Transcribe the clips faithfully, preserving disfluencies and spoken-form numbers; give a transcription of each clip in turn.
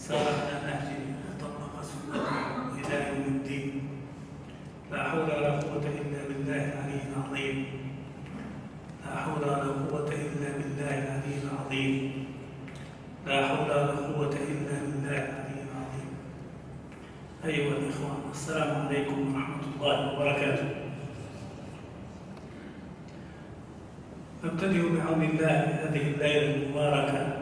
سار على نهجه وطبق سنته إلى يوم الدين. لا حول ولا قوة إلا بالله العلي العظيم. لا حول ولا قوة إلا بالله العلي العظيم. لا حول ولا قوة إلا بالله العلي العظيم. أيها الإخوان، السلام عليكم ورحمة الله وبركاته. نبتدئ بعون الله هذه الليلة المباركة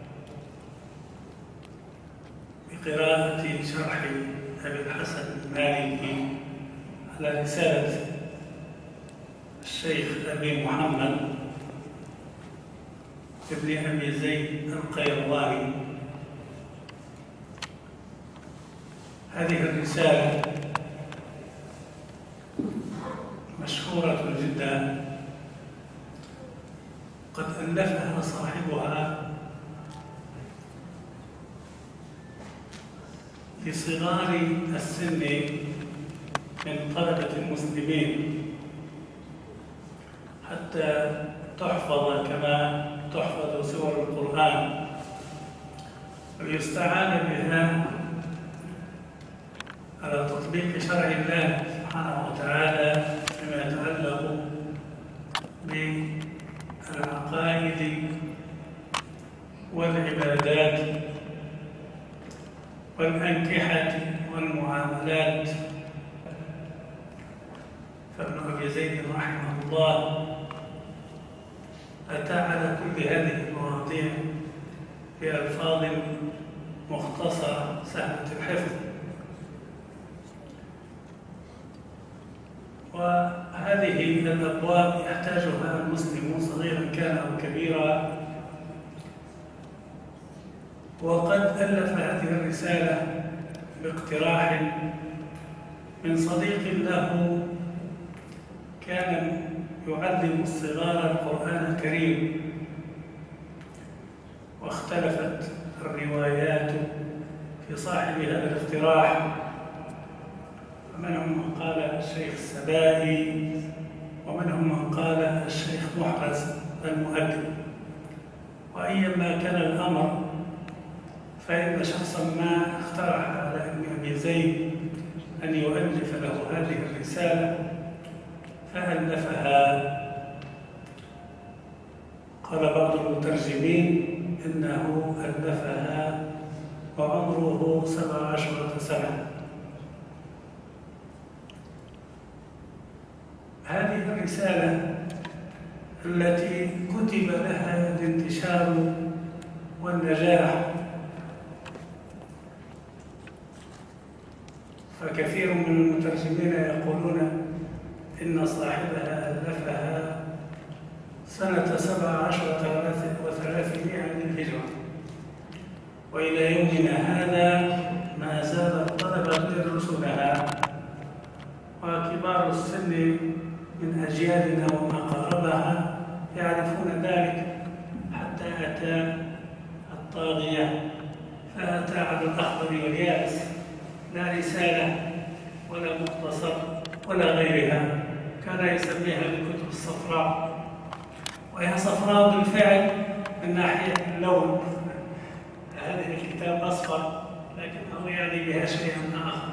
بقراءة شرح أبي الحسن المالكي على رسالة الشيخ أبي محمد ابن أبي زيد القيرواني. هذه الرسالة مشهورة جدا، قد ألفها صاحبها لصغار السن من طلبة المسلمين حتى تحفظ كما تحفظ سور القرآن ويستعان بها على تطبيق شرع الله سبحانه وتعالى فيما يتعلق بالعقائد والعبادات والأنكحة والمعاملات. فابن أبي زيد رحمه الله أتى على كل هذه المواضيع بألفاظ مختصرة سهلة الحفظ، وهذه الأبواب يحتاجها المسلم صغيرا كان أو كبيرا. وقد ألف هذه الرسالة باقتراح من صديق له كان يعلم الصغار القرآن الكريم، واختلفت الروايات في صاحب هذا الاقتراح، فمنهم من قال الشيخ السبائي ومنهم من قال الشيخ محرز المؤدب. وأيما كان الأمر فإن شخصا ما اقترح على ابن أبي زيد أن يؤلف له هذه الرسالة فألفها. قال بعض المترجمين إنه ألفها وعمره سبع عشرة سنة. هذه الرسالة التي كتب لها الانتشار والنجاح، فكثير من المترجمين يقولون إن صاحبها ألفها سنة سبع عشرة وثلاثمائة للهجرة، وإلى يومنا هذا ما زال الطلبة يدرسونها، وكبار السن من أجيالنا وما قاربها يعرفون ذلك، حتى أتى الطاغية فأتى على الأخضر واليابس، لا رسالة ولا مختصر ولا غيرها، كان يسميها بالكتب الصفراء، وهي صفراء بالفعل من ناحية اللون. هذه الكتاب أصفر لكنه يعني بها شيئا آخر.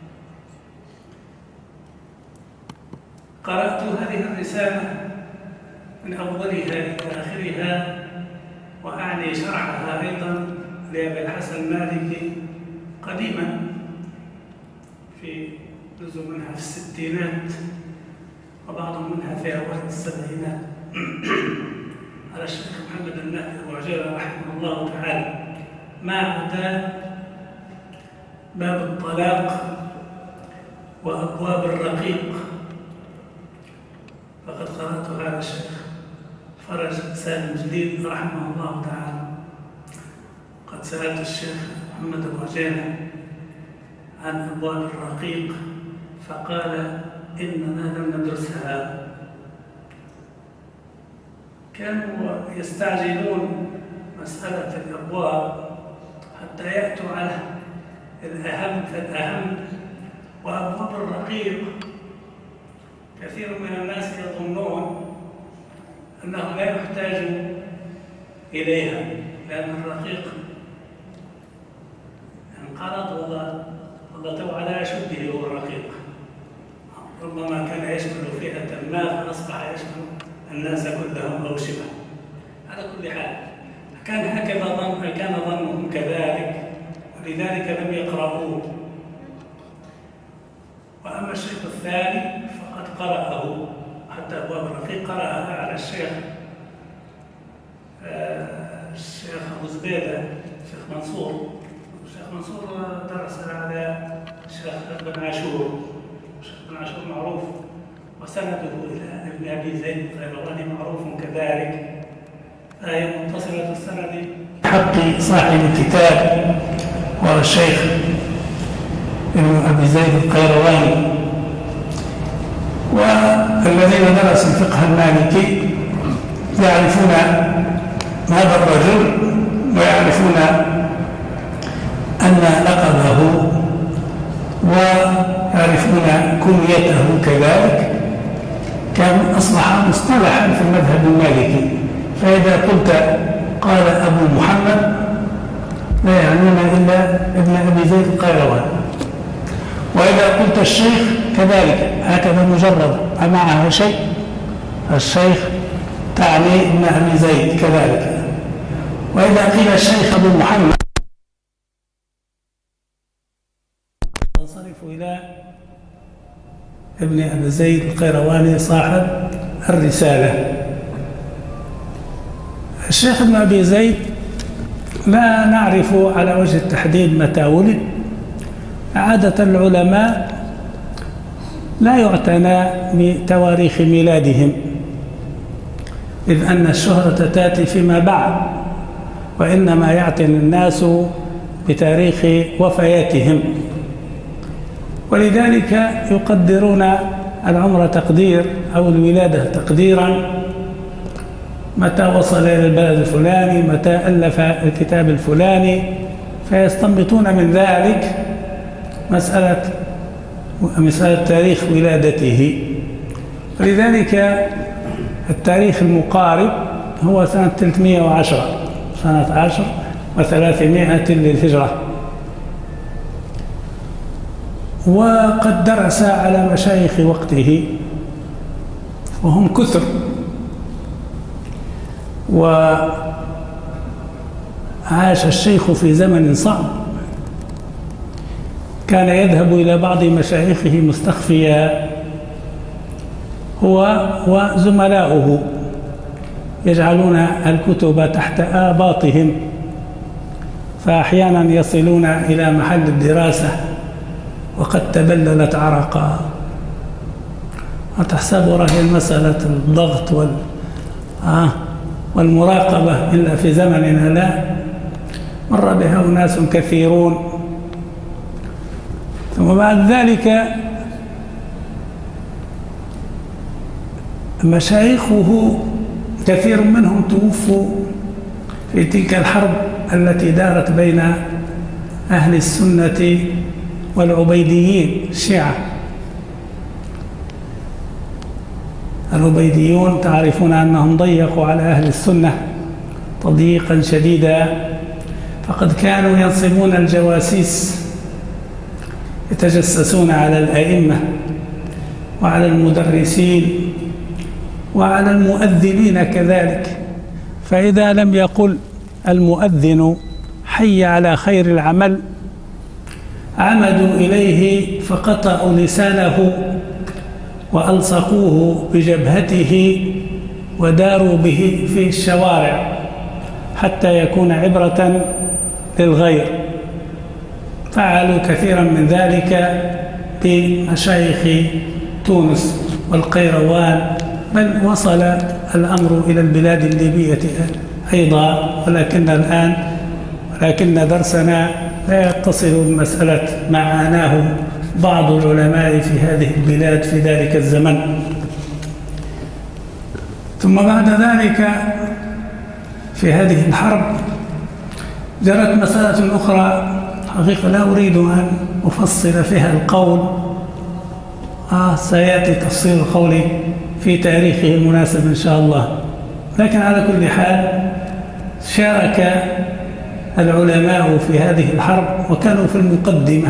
قرأت هذه الرسالة من أولها إلى آخرها، وأعني شرحها أيضا لأبي الحسن المالكي قديما، في جزء منها في الستينات وبعض منها في أوائل السبعينات على الشيخ محمد المهدي الوعجيري رحمه الله تعالى، ما عدا باب الطلاق وأبواب الرقيق فقد قرأتها على الشيخ فرج سالم جديد رحمه الله تعالى. قد سألت الشيخ محمد الوعجيري عن أبواب الرقيق فقال إننا لم ندرسها. كانوا يستعجلون مسألة الأبواب حتى يأتوا على الأهم فالأهم. وأبواب الرقيق كثير من الناس يظنون أنه لا يحتاج إليها، لأن الرقيق قرأه حتى أبواب الرقيق قرأها على الشيخ الشيخ أبو زبيدة الشيخ منصور. الشيخ منصور درس على الشيخ بن عاشور. الشيخ بن عاشور معروف، وسنده إلى ابن أبي زيد القيرواني معروف كذلك، فهي متصلة السند حق صاحب الكتاب وهو الشيخ ابن أبي زيد القيرواني. والذين درسوا الفقه المالكي يعرفون هذا الرجل ويعرفون أن لقبه ويعرفون كنيته كذلك كان أصبح مصطلحا في المذهب المالكي. فإذا قلت قال أبو محمد لا يعنون إلا ابن أبي زيد القيرواني، وإذا قلت الشيخ كذلك هكذا مجرد معها شيء الشيخ تعني ابن أبي زيد كذلك. وإذا قيل الشيخ أبو محمد تنصرف إلى ابن أبي زيد القيرواني صاحب الرسالة. الشيخ ابن أبي زيد لا نعرف على وجه التحديد متى ولد. عادة العلماء لا يعتنى بتواريخ ميلادهم، إذ أن الشهرة تأتي فيما بعد، وإنما يعتني الناس بتاريخ وفياتهم، ولذلك يقدرون العمر تقدير أو الولادة تقديرا، متى وصل إلى البلد الفلاني، متى ألف الكتاب الفلاني، فيستنبطون من ذلك مسألة مسألة تاريخ ولادته. ولذلك التاريخ المقارب هو سنة ثلاثمائة وعشرة، سنة عشر وثلاثمائة للهجرة. وقد درس على مشايخ وقته وهم كثر، وعاش الشيخ في زمن صعب، كان يذهب إلى بعض مشايخه مستخفيا هو وزملاؤه، يجعلون الكتب تحت آباطهم، فأحيانا يصلون إلى محل الدراسة وقد تبللت عرقا. وتحسب رهي المسألة الضغط وال آه والمراقبة إلا في زمننا لا، مر بها أناس كثيرون. ثم بعد ذلك مشايخه كثير منهم توفوا في تلك الحرب التي دارت بين أهل السنة والعبيديين الشيعة. العبيديون تعرفون أنهم ضيقوا على أهل السنة تضييقا شديدا، فقد كانوا ينصبون الجواسيس يتجسسون على الأئمة وعلى المدرسين وعلى المؤذنين كذلك. فإذا لم يقل المؤذن حي على خير العمل عمدوا إليه فقطعوا لسانه وألصقوه بجبهته وداروا به في الشوارع حتى يكون عبرة للغير. فعلوا كثيرا من ذلك بمشايخ تونس والقيروان، بل وصل الأمر إلى البلاد الليبية أيضا. ولكن الآن ولكن درسنا لا يتصل بمسألة ما عاناه بعض العلماء في هذه البلاد في ذلك الزمن. ثم بعد ذلك في هذه الحرب جرت مسألة أخرى حقيقة لا أريد أن أفصل فيها القول، آه سيأتي تفصيل القول في تاريخه المناسب إن شاء الله. لكن على كل حال شارك العلماء في هذه الحرب وكانوا في المقدمة،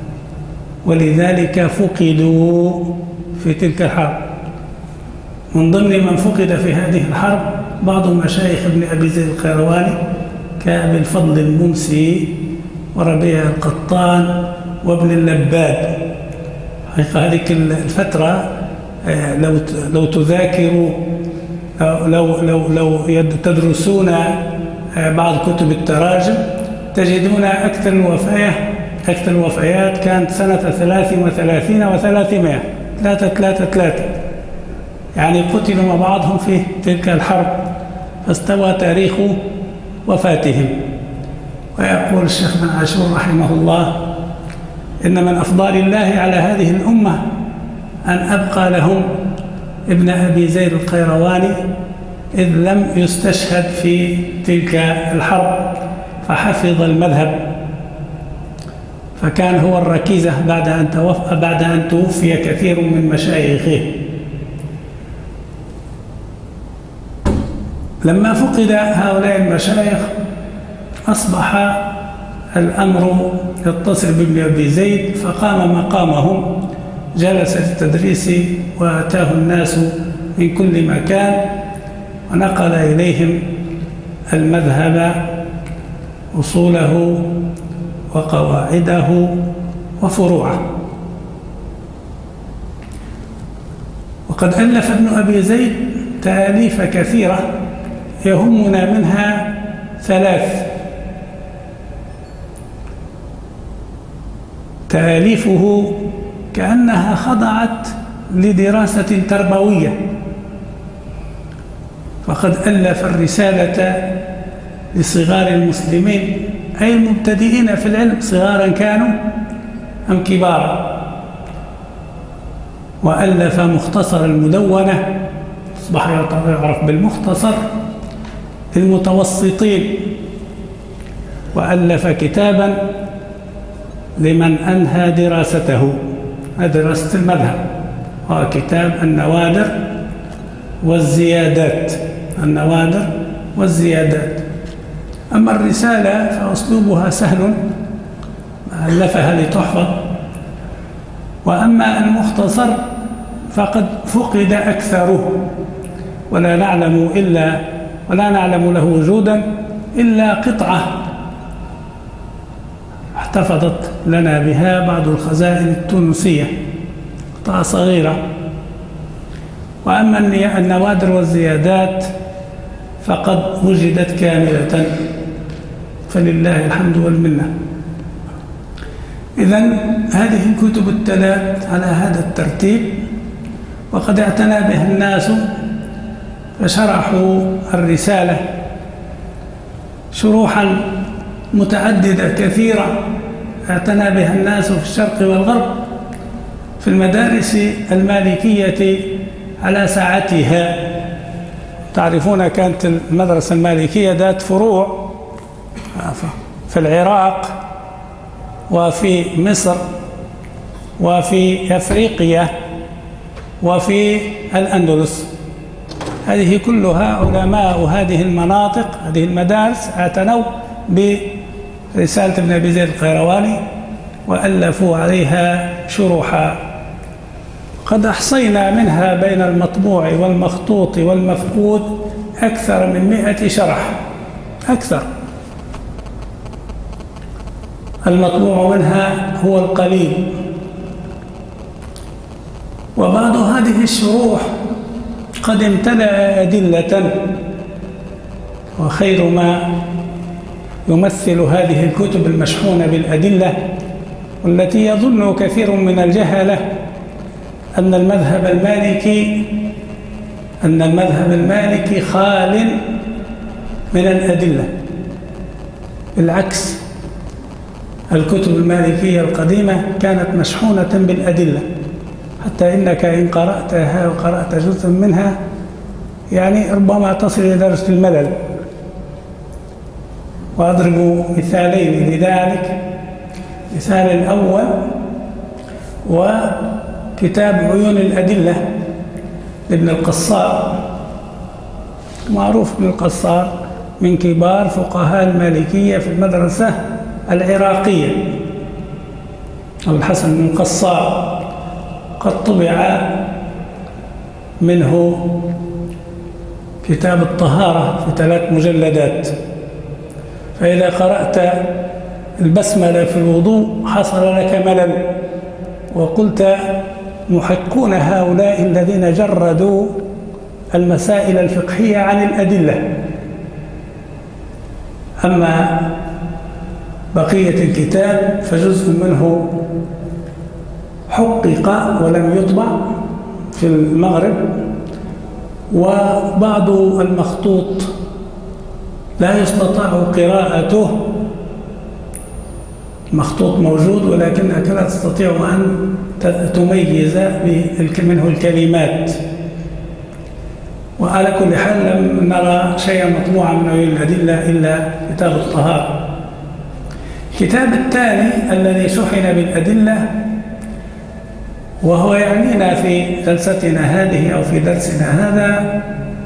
ولذلك فقدوا في تلك الحرب. من ضمن من فقد في هذه الحرب بعض مشايخ ابن أبي زيد القيرواني كأبي الفضل الممسي وربيع القطان وابن اللباد. حقيقة هذه الفترة لو لو تذاكروا لو لو لو تدرسون بعض كتب التراجم تجدون أكثر الوفيات أكثر الوفيات كانت سنة ثلاث وثلاثين وثلاثمائة ثلاثة ثلاثة ثلاثة، يعني قتلوا مع بعضهم في تلك الحرب، فاستوى تاريخ وفاتهم. ويقول الشيخ بن عاشور رحمه الله: إن من أفضال الله على هذه الأمة أن أبقى لهم ابن أبي زيد القيرواني إذ لم يستشهد في تلك الحرب فحفظ المذهب، فكان هو الركيزة بعد أن توفى بعد أن توفي كثير من مشايخه. لما فقد هؤلاء المشايخ أصبح الأمر يتصل بابن أبي زيد، فقام مقامهم، جلس للتدريس وأتاه الناس من كل مكان، ونقل إليهم المذهب أصوله وقواعده وفروعه. وقد ألف ابن أبي زيد تأليف كثيرة يهمنا منها ثلاث. تأليفه كأنها خضعت لدراسة تربوية، فقد ألف الرسالة لصغار المسلمين، أي المبتدئين في العلم، صغارا كانوا أم كبارا. وألف مختصر المدونة، أصبح يعرف بالمختصر، للمتوسطين. وألف كتابا لمن أنهى دراسته، دراسة المذهب، هو كتاب النوادر والزيادات، النوادر والزيادات. أما الرسالة فأسلوبها سهل، ألفها لتحفظ. وأما المختصر فقد فقد أكثره، ولا نعلم إلا ولا نعلم له وجودا إلا قطعة احتفظت لنا بها بعض الخزائن التونسية، قطعة صغيرة. وأما النوادر والزيادات فقد وجدت كاملة، فلله الحمد والمنة. إذن هذه الكتب الثلاث على هذا الترتيب، وقد اعتنى بها الناس فشرحوا الرسالة شروحا متعددة كثيرة اعتنى بها الناس في الشرق والغرب، في المدارس المالكية على ساعتها. تعرفون كانت المدرسة المالكية ذات فروع في العراق وفي مصر وفي أفريقيا وفي الأندلس. هذه كلها علماء هذه المناطق، هذه المدارس، اعتنوا برسالة ابن أبي زيد القيرواني وألفوا عليها شروحا. قد أحصينا منها بين المطبوع والمخطوط والمفقود أكثر من مئة شرح، أكثر. المطبوع منها هو القليل. وبعض هذه الشروح قد امتلأ أدلة، وخير ما يمثل هذه الكتب المشحونة بالأدلة، والتي يظن كثير من الجهلة أن المذهب المالكي أن المذهب المالكي خال من الأدلة. بالعكس، الكتب المالكية القديمة كانت مشحونة بالأدلة، حتى إنك إن قرأتها وقرأت جزءا منها يعني ربما تصل إلى درجة الملل. وأضرب مثالين لذلك. مثال الأول وكتاب عيون الأدلة لابن القصار. معروف ابن القصار من كبار فقهاء المالكية في المدرسة العراقية، أبو الحسن بن القصار. قد طبع منه كتاب الطهارة في ثلاث مجلدات، فإذا قرأت البسملة في الوضوء حصل لك ملل وقلت محقون هؤلاء الذين جردوا المسائل الفقهية عن الأدلة. أما بقية الكتاب فجزء منه حقق ولم يطبع في المغرب، وبعض المخطوط لا يستطاع قراءته، مخطوط موجود ولكنك لا تستطيع أن تميز منه الكلمات. وعلى كل حال لم نرى شيئا مطبوعا من الأدلة إلا كتاب الطهارة. الكتاب الثاني الذي شحن بالأدلة وهو يعنينا في جلستنا هذه أو في درسنا هذا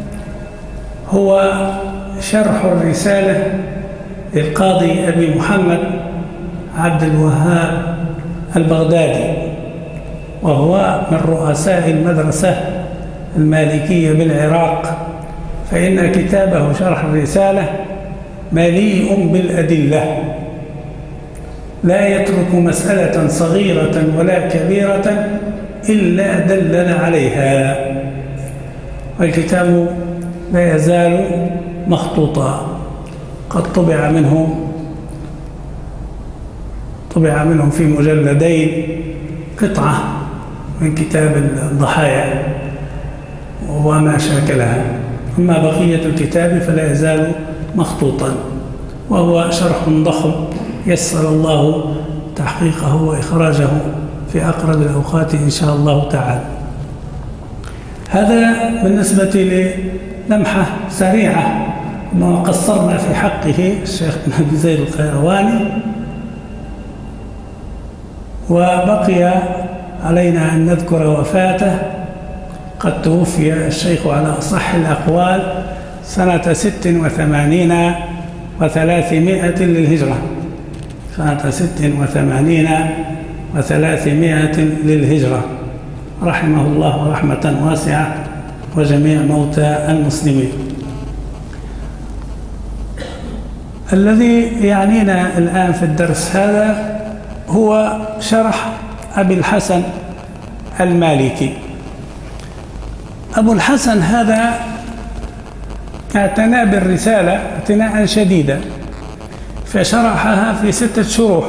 هو شرح الرسالة للقاضي أبي محمد عبد الوهاب البغدادي، وهو من رؤساء المدرسة المالكية بالعراق، فإن كتابه شرح الرسالة مليء بالأدلة، لا يترك مسألة صغيرة ولا كبيرة إلا دلل عليها. والكتاب لا يزال مخطوطا، قد طبع منه طبع منه في مجلدين قطعة من كتاب الضحايا وما شاكلها، أما بقية الكتاب فلا يزال مخطوطا، وهو شرح ضخم يسر الله تحقيقه وإخراجه في أقرب الأوقات إن شاء الله تعالى. هذا بالنسبة للمحة سريعة ما قصرنا في حقه الشيخ بن أبي زيد القيرواني، وبقي علينا أن نذكر وفاته. قد توفي الشيخ على أصح الأقوال سنة ست وثمانين وثلاثمائة للهجرة، سنة ست وثمانين وثلاثمائة للهجرة، رحمه الله رحمة واسعة وجميع موتى المسلمين. الذي يعنينا الآن في الدرس هذا هو شرح أبي الحسن المالكي. أبو الحسن هذا اعتنى بالرسالة اعتناء شديدا، فشرحها في ستة شروح،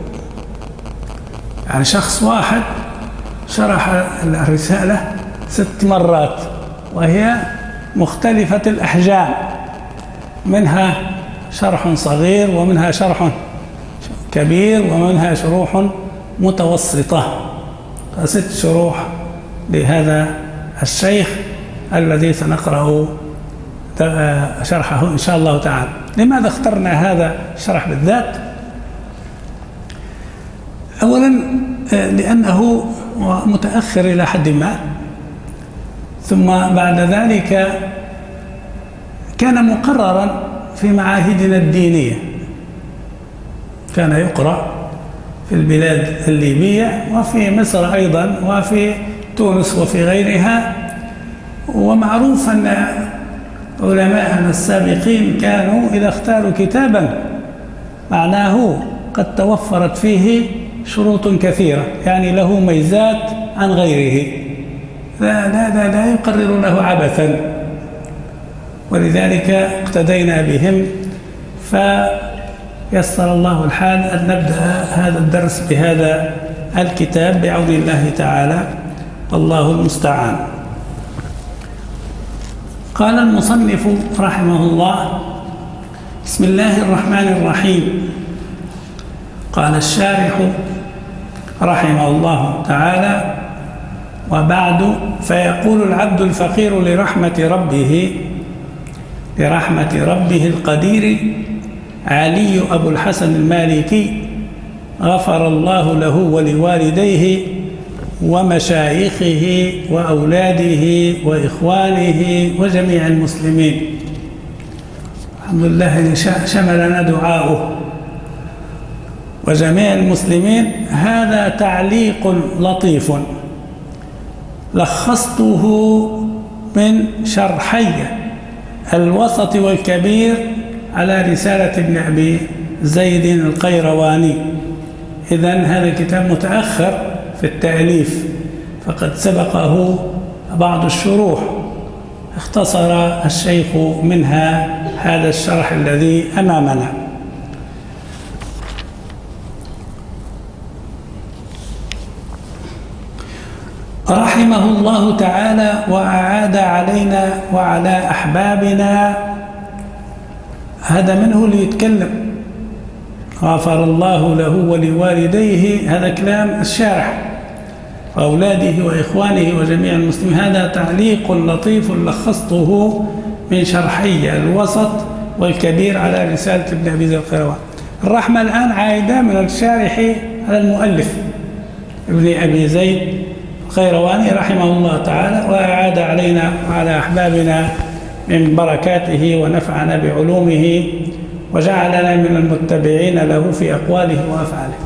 يعني شخص واحد شرح الرسالة ست مرات، وهي مختلفة الأحجام، منها شرح صغير ومنها شرح كبير ومنها شروح متوسطة، ست شروح لهذا الشيخ الذي سنقرأ شرحه إن شاء الله تعالى. لماذا اخترنا هذا الشرح بالذات؟ أولا لأنه متأخر إلى حد ما، ثم بعد ذلك كان مقررا في معاهدنا الدينية، كان يقرأ في البلاد الليبية وفي مصر أيضا وفي تونس وفي غيرها. ومعروف أن علماءنا السابقين كانوا إذا اختاروا كتابا معناه قد توفرت فيه شروط كثيرة، يعني له ميزات عن غيره، لا, لا, لا, لا يقررونه عبثا، ولذلك اقتدينا بهم، فيسر الله الحال أن نبدأ هذا الدرس بهذا الكتاب بعون الله تعالى، والله المستعان. قال المصنف رحمه الله: بسم الله الرحمن الرحيم. قال الشارح رحمه الله تعالى: وبعد، فيقول العبد الفقير لرحمة ربه لرحمة ربه القدير علي أبو الحسن المالكي غفر الله له ولوالديه ومشايخه وأولاده وإخوانه وجميع المسلمين. الحمد لله إن شملنا دعاؤه وجميع المسلمين. هذا تعليق لطيف لخصته من شرحي الوسط والكبير على رسالة ابن أبي زيد القيرواني. إذن هذا الكتاب متأخر في التأليف، فقد سبقه بعض الشروح، اختصر الشيخ منها هذا الشرح الذي أمامنا. رحمه الله تعالى وأعاد علينا وعلى أحبابنا، هذا منه اللي يتكلم، غفر الله له ولوالديه، هذا كلام الشارح، وأولاده وإخوانه وجميع المسلمين. هذا تعليق لطيف لخصته من شرحي الوسط والكبير على رسالة ابن أبي زيد القيرواني. الرحمة الآن عائدة من الشارح على المؤلف ابن أبي زيد القيرواني رحمه الله تعالى، وأعاد علينا وعلى أحبابنا من بركاته ونفعنا بعلومه وجعلنا من المتبعين له في أقواله وأفعاله.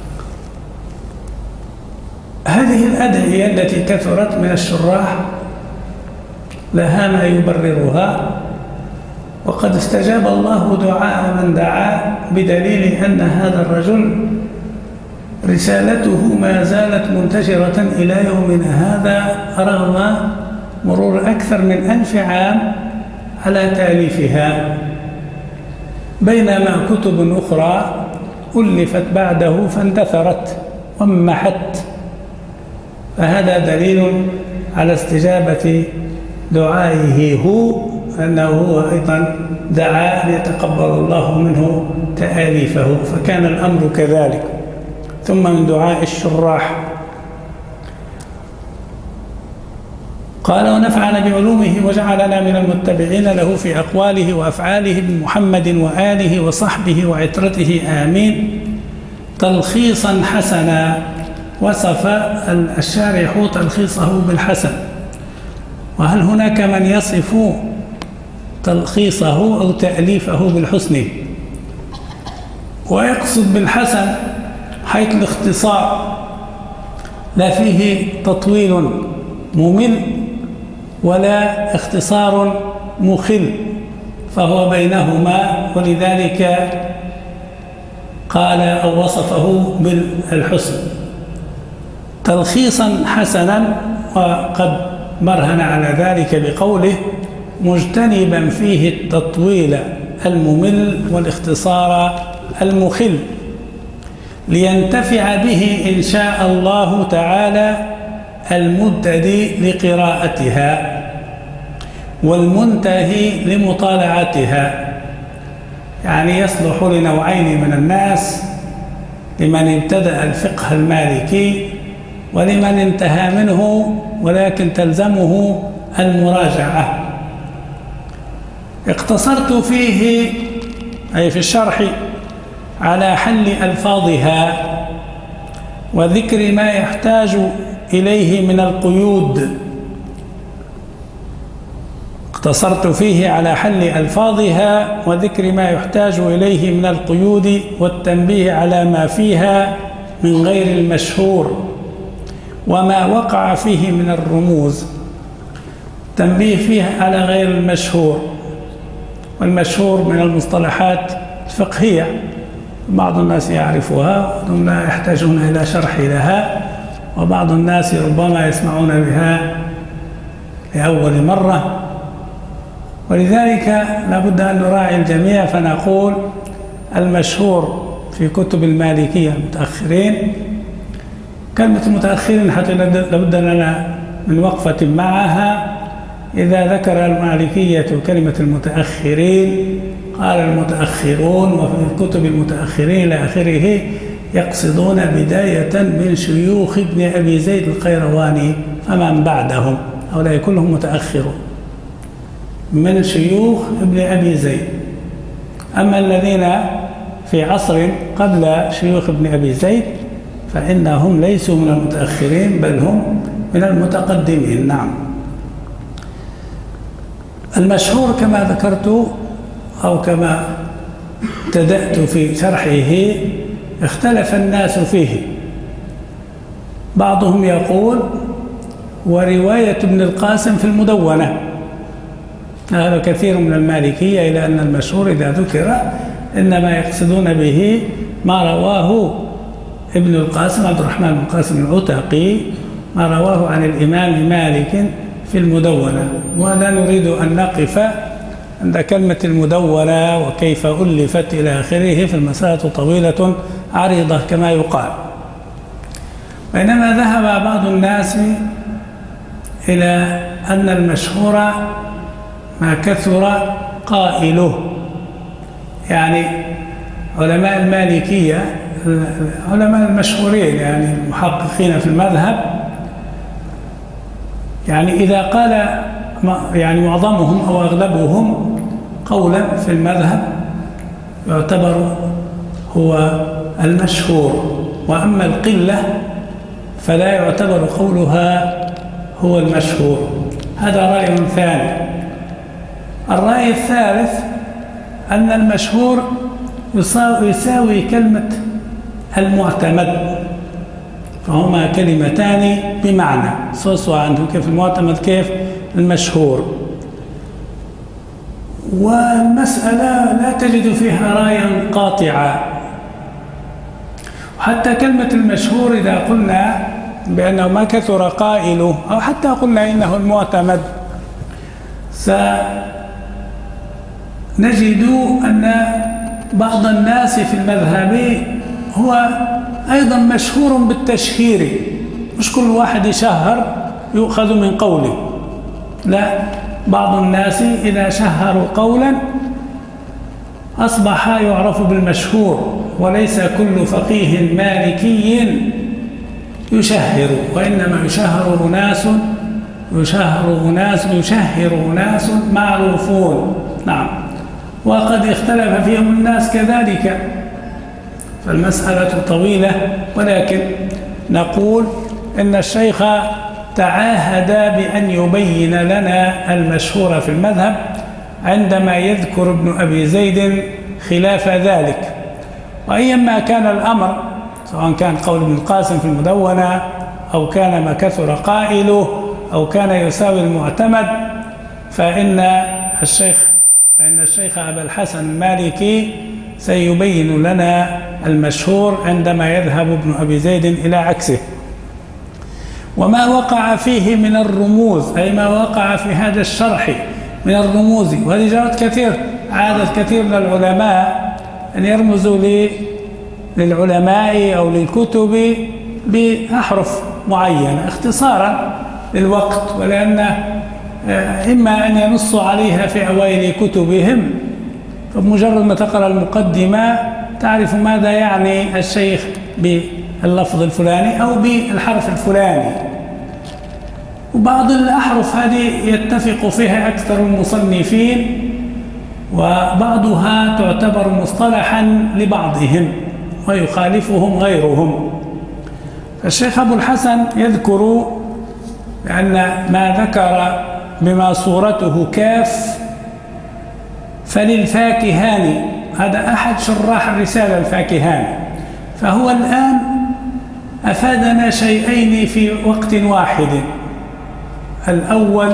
هذه الأدعية التي كثرت من الشراح لها ما يبررها، وقد استجاب الله دعاء من دعا، بدليل أن هذا الرجل رسالته ما زالت منتشرة إلى يومنا هذا رغم مرور أكثر من ألف عام على تأليفها، بينما كتب أخرى ألفت بعده فاندثرت وانمحت. فهذا دليل على استجابة دعائه هو، أنه هو أيضا دعا ليتقبل الله منه تآليفه، فكان الأمر كذلك. ثم من دعاء الشراح قال: ونفعنا بعلومه وجعلنا من المتبعين له في أقواله وأفعاله بمحمد وآله وصحبه وعترته آمين. تلخيصا حسنا، وصف الشارح تلخيصه بالحسن. وهل هناك من يصف تلخيصه أو تأليفه بالحسن؟ ويقصد بالحسن حيث الاختصار، لا فيه تطويل ممل ولا اختصار مخل، فهو بينهما، ولذلك قال أو وصفه بالحسن. تلخيصا حسنا، وقد برهن على ذلك بقوله: مجتنبا فيه التطويل الممل والاختصار المخل، لينتفع به إن شاء الله تعالى المبتدئ لقراءتها والمنتهي لمطالعتها. يعني يصلح لنوعين من الناس: لمن ابتدأ الفقه المالكي، ولمن انتهى منه ولكن تلزمه المراجعة. اقتصرت فيه أي في الشرح على حل ألفاظها وذكر ما يحتاج إليه من القيود. اقتصرت فيه على حل ألفاظها وذكر ما يحتاج إليه من القيود، والتنبيه على ما فيها من غير المشهور وما وقع فيه من الرموز. تنبيه فيه على غير المشهور، والمشهور من المصطلحات الفقهية، بعض الناس يعرفها وهم لا يحتاجون إلى شرح لها، وبعض الناس ربما يسمعون بها لأول مرة، ولذلك لابد أن نراعي الجميع. فنقول المشهور في كتب المالكية المتأخرين، كلمة المتأخرين حتى لابد لنا من وقفة معها. إذا ذكر المالكية كلمة المتأخرين قال المتأخرون، وفي كتب المتأخرين إلى آخره، يقصدون بداية من شيوخ ابن أبي زيد القيرواني فمن بعدهم، هؤلاء كلهم متأخرون من شيوخ ابن أبي زيد. أما الذين في عصر قبل شيوخ ابن أبي زيد فإنهم ليسوا من المتأخرين، بل هم من المتقدمين. نعم. المشهور كما ذكرت أو كما ابتدأت في شرحه اختلف الناس فيه. بعضهم يقول: ورواية ابن القاسم في المدونة. هذا كثير من المالكية إلى أن المشهور إذا ذكر إنما يقصدون به ما رواه ابن القاسم عبد الرحمن بن القاسم العتقي ما رواه عن الإمام مالك في المدونة. ولا نريد أن نقف عند كلمة المدونة وكيف ألفت إلى آخره، فالمسألة طويلة عريضة كما يقال. بينما ذهب بعض الناس إلى أن المشهور ما كثر قائله، يعني علماء المالكية علماء المشهورين يعني المحققين في المذهب، يعني إذا قال يعني معظمهم أو أغلبهم قولا في المذهب يعتبر هو المشهور، وأما القلة فلا يعتبر قولها هو المشهور. هذا رأي ثاني. الرأي الثالث أن المشهور يساوي كلمة المعتمد، فهما كلمتان بمعنى، سوى عنه كيف المعتمد كيف المشهور. والمسألة لا تجد فيها رأيا قاطعا. وحتى كلمة المشهور إذا قلنا بأنه ما كثر قائله أو حتى قلنا إنه المعتمد، سنجد أن بعض الناس في المذهب هو أيضا مشهور بالتشهير، مش كل واحد يشهر يؤخذ من قوله، لا، بعض الناس إذا شهروا قولا أصبح يعرف بالمشهور، وليس كل فقيه مالكي يشهر، وإنما يشهر أناس يشهر أناس يشهر أناس معروفون. نعم، وقد اختلف فيهم الناس كذلك، فالمسألة طويلة، ولكن نقول إن الشيخ تعاهد بأن يبين لنا المشهور في المذهب عندما يذكر ابن أبي زيد خلاف ذلك. وأيما كان الأمر، سواء كان قول ابن القاسم في المدونة أو كان ما كثر قائله أو كان يساوي المعتمد، فإن الشيخ فإن الشيخ أبا الحسن المالكي سيبين لنا المشهور عندما يذهب ابن أبي زيد إلى عكسه. وما وقع فيه من الرموز، أي ما وقع في هذا الشرح من الرموز، وهذه جرت كثير، عادت كثير من العلماء أن يرمزوا للعلماء أو للكتب بأحرف معينة اختصارا للوقت، ولأن إما أن ينصوا عليها في أوائل كتبهم، فبمجرد ما تقرأ المقدمة تعرف ماذا يعني الشيخ باللفظ الفلاني أو بالحرف الفلاني. وبعض الأحرف هذه يتفق فيها أكثر المصنفين، وبعضها تعتبر مصطلحا لبعضهم ويخالفهم غيرهم. فالشيخ أبو الحسن يذكر أن ما ذكر بما صورته كاف فللفاكهاني، هذا أحد شراح الرسالة الفاكهاني، فهو الآن أفادنا شيئين في وقت واحد. الأول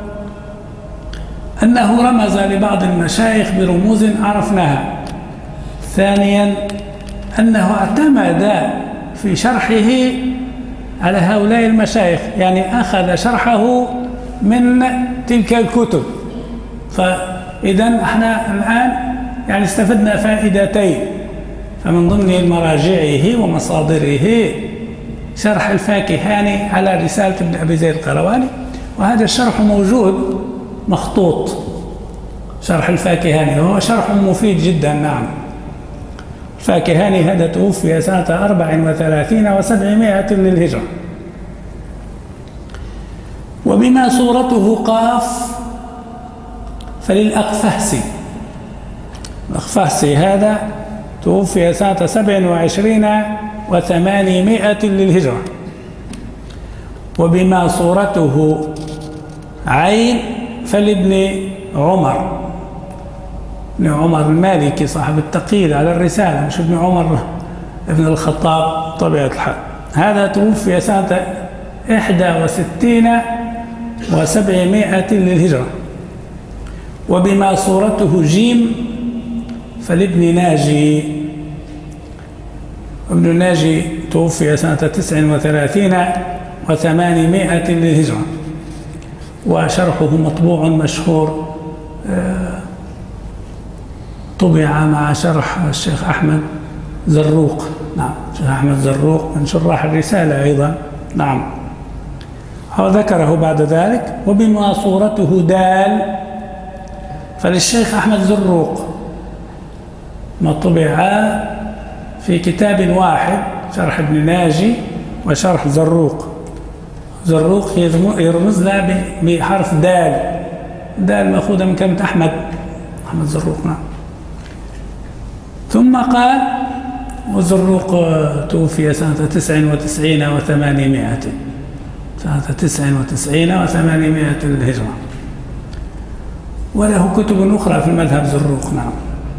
أنه رمز لبعض المشايخ برموز عرفناها. ثانيا أنه اعتمد في شرحه على هؤلاء المشايخ، يعني أخذ شرحه من تلك الكتب. فإذا احنا الآن يعني استفدنا فائدتين، فمن ضمن مراجعه ومصادره شرح الفاكهاني على رسالة ابن أبي زيد القيرواني، وهذا الشرح موجود مخطوط، شرح الفاكهاني، وهو شرح مفيد جدا. نعم، الفاكهاني هذا توفي سنة أربع وثلاثين وسبعمائة للهجرة. وبما صورته قاف فللأقفهسي، الأقفهسي هذا توفي سنة سبع وعشرين وثمانمائة للهجرة. وبما صورته عين فلابن عمر، ابن عمر المالكي صاحب التقييد على الرسالة، مش ابن عمر ابن الخطاب طبيعة الحال، هذا توفي سنة إحدى وستين وسبعمائة للهجرة. وبما صورته جيم فلابن ناجي، ابن ناجي توفي سنة تسع وثلاثين وثمانمائة للهجرة، وشرحه مطبوع مشهور طبع مع شرح الشيخ أحمد زروق. نعم، الشيخ أحمد زروق من شراح الرسالة أيضا. نعم، وذكره بعد ذلك. وبما صورته دال، فللشيخ أحمد زروق مطبعا في كتاب واحد، شرح ابن ناجي وشرح زروق. زروق يرمز له بحرف دال، دال مأخوذة من كلمة أحمد، أحمد زروق. نعم. ثم قال: وزروق توفي سنة تسع وتسعين وثمانمائة، سنة تسع وتسعين وثمانمائة للهجرة، وله كتب أخرى في المذهب زروق. نعم.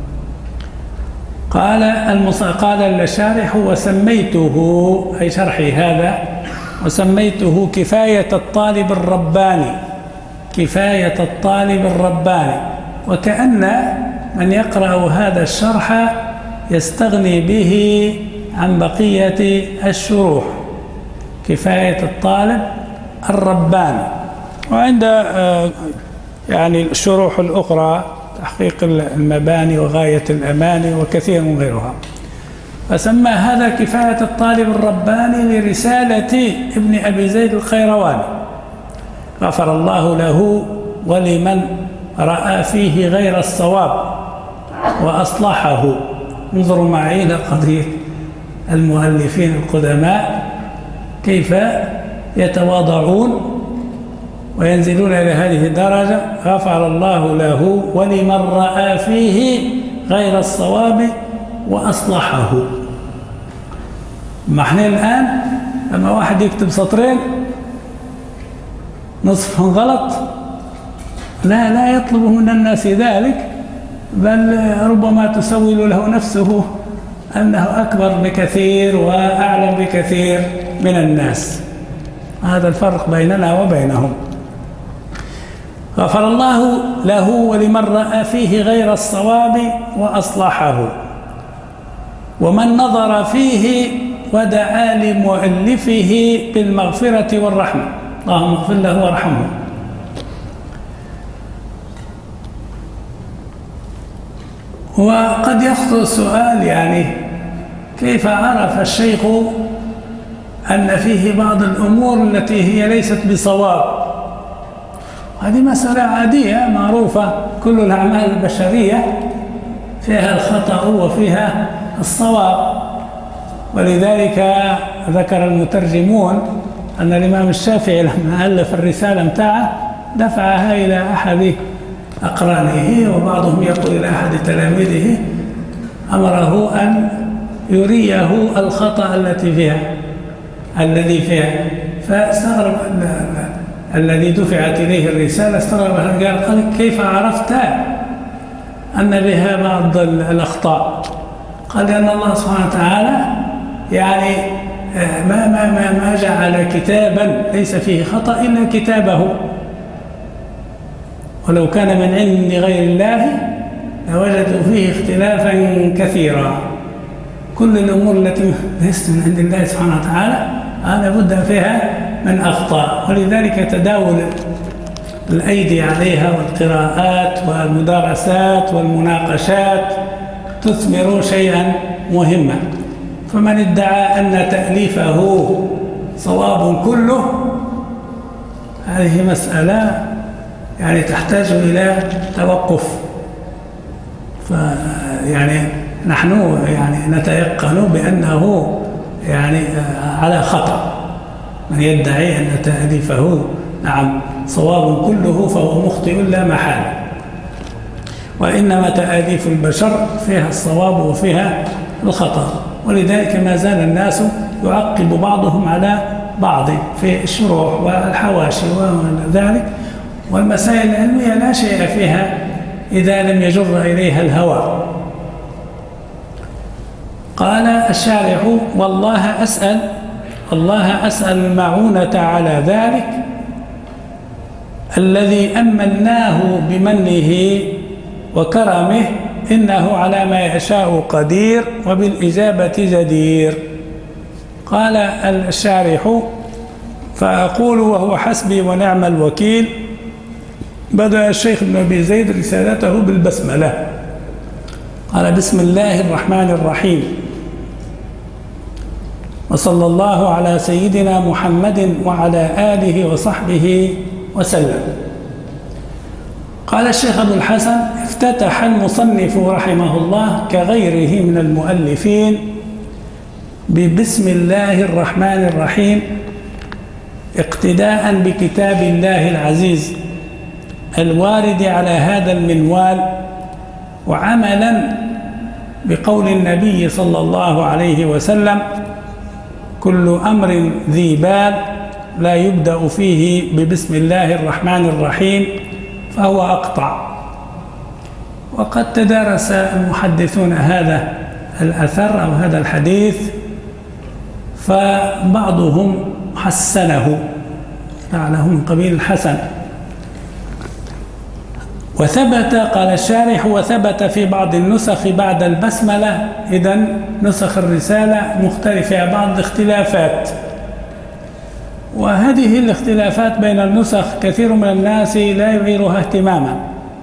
قال المص... قال الشارح: وسميته، أي شرحي هذا، وسميته كفاية الطالب الرباني، كفاية الطالب الرباني. وكأن من يقرأ هذا الشرح يستغني به عن بقية الشروح. كفاية الطالب الرباني. وعند يعني الشروح الأخرى تحقيق المباني وغاية الأماني وكثير من غيرها. فسمى هذا كفاية الطالب الرباني لرسالة ابن أبي زيد القيرواني، غفر الله له ولمن رأى فيه غير الصواب وأصلحه. انظروا معي إلى قضية المؤلفين القدماء كيف يتواضعون وينزلون إلى هذه الدرجة. غفر الله له ولمن رأى فيه غير الصواب وأصلحه. ما احنا الآن لما واحد يكتب سطرين نصفهم غلط، لا لا يطلب من الناس ذلك، بل ربما تسول له نفسه أنه أكبر بكثير وأعلم بكثير من الناس. هذا الفرق بيننا وبينهم. غفر الله له ولمن رأى فيه غير الصواب وأصلحه، ومن نظر فيه ودعا لمؤلفه بالمغفرة والرحمة. اللهم اغفر له وارحمه. وقد يخطر السؤال، يعني كيف عرف الشيخ أن فيه بعض الأمور التي هي ليست بصواب؟ هذه مسألة عادية معروفة، كل الأعمال البشرية فيها الخطأ وفيها الصواب. ولذلك ذكر المترجمون أن الإمام الشافعي لما ألف الرسالة متاعه دفعها إلى أحد أقرانه، وبعضهم يقول إلى أحد تلاميذه، أمره أن يريه الخطأ التي فيها الذي فيها. فاستغرب الذي دفعت إليه الرسالة، استغرب قال: قال كيف عرفت أن بها بعض الأخطاء؟ قال: لأن الله سبحانه وتعالى يعني ما ما ما ما جعل كتابا ليس فيه خطأ إلا كتابه، ولو كان من عند غير الله لوجدوا فيه اختلافا كثيرا. كل الأمور التي ليست من عند الله سبحانه وتعالى هذا بد فيها من أخطاء. ولذلك تداول الأيدي عليها والقراءات والمدارسات والمناقشات تثمر شيئا مهما. فمن ادعى أن تأليفه صواب كله، هذه مسألة يعني تحتاج إلى توقف. فيعني نحن يعني نتيقن بأنه يعني على خطأ. من يدعي أن تأليفه نعم صواب كله فهو مخطئ لا محالة. وإنما تأليف البشر فيها الصواب وفيها الخطأ. ولذلك ما زال الناس يعقب بعضهم على بعض في الشروح والحواشي وذلك، والمسائل العلمية لا شيء فيها إذا لم يجر إليها الهوى. قال الشارح: والله أسأل الله أسأل المعونة على ذلك الذي أمناه بمنه وكرمه، إنه على ما يشاء قدير وبالإجابة جدير. قال الشارح: فأقول وهو حسبي ونعم الوكيل. بدأ الشيخ ابن أبي زيد رسالته بالبسملة، قال: بسم الله الرحمن الرحيم، وصلى الله على سيدنا محمد وعلى آله وصحبه وسلم. قال الشيخ أبو الحسن: افتتح المصنف رحمه الله كغيره من المؤلفين ببسم الله الرحمن الرحيم، اقتداء بكتاب الله العزيز الوارد على هذا المنوال، وعملا بقول النبي صلى الله عليه وسلم: كل أمر ذي بال لا يبدأ فيه ببسم الله الرحمن الرحيم فهو أقطع. وقد تدارس المحدثون هذا الأثر أو هذا الحديث، فبعضهم حسنه، جعله من قبيل الحسن. وثبت، قال الشارح: وثبت في بعض النسخ بعد البسملة. إذن نسخ الرسالة مختلفة، بعض الاختلافات، وهذه الاختلافات بين النسخ كثير من الناس لا يعيرها اهتماما،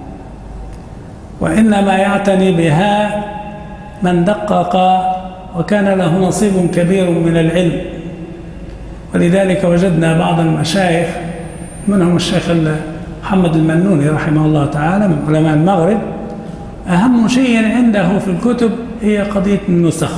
وإنما يعتني بها من دقق وكان له نصيب كبير من العلم. ولذلك وجدنا بعض المشايخ، منهم الشيخ محمد المنوني رحمه الله تعالى من علماء المغرب، أهم شيء عنده في الكتب هي قضية النسخ.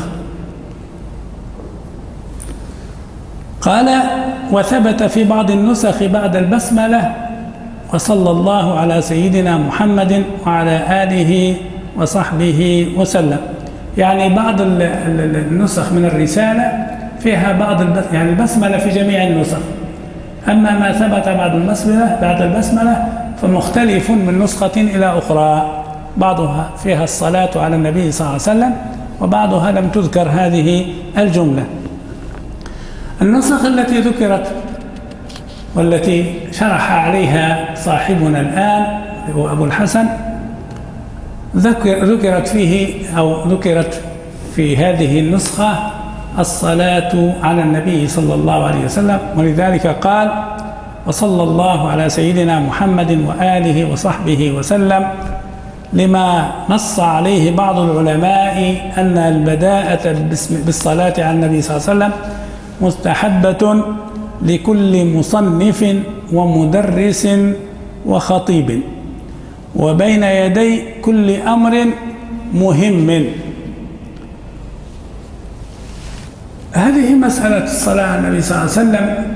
قال: وثبت في بعض النسخ بعد البسملة: وصلى الله على سيدنا محمد وعلى آله وصحبه وسلم. يعني بعض النسخ من الرسالة فيها بعض يعني البسملة في جميع النسخ، أما ما ثبت بعد البسملة بعد البسملة فمختلف من نسخة إلى أخرى، بعضها فيها الصلاة على النبي صلى الله عليه وسلم، وبعضها لم تذكر هذه الجملة. النسخ التي ذكرت والتي شرح عليها صاحبنا الآن هو أبو الحسن، ذكر ذكرت فيه أو ذكرت في هذه النسخة الصلاة على النبي صلى الله عليه وسلم، ولذلك قال: وصلى الله على سيدنا محمد وآله وصحبه وسلم، لما نص عليه بعض العلماء أن البداءة بالصلاة على النبي صلى الله عليه وسلم مستحبة لكل مصنف ومدرس وخطيب، وبين يدي كل أمر مهم. هذه مسألة الصلاة على النبي صلى الله عليه وسلم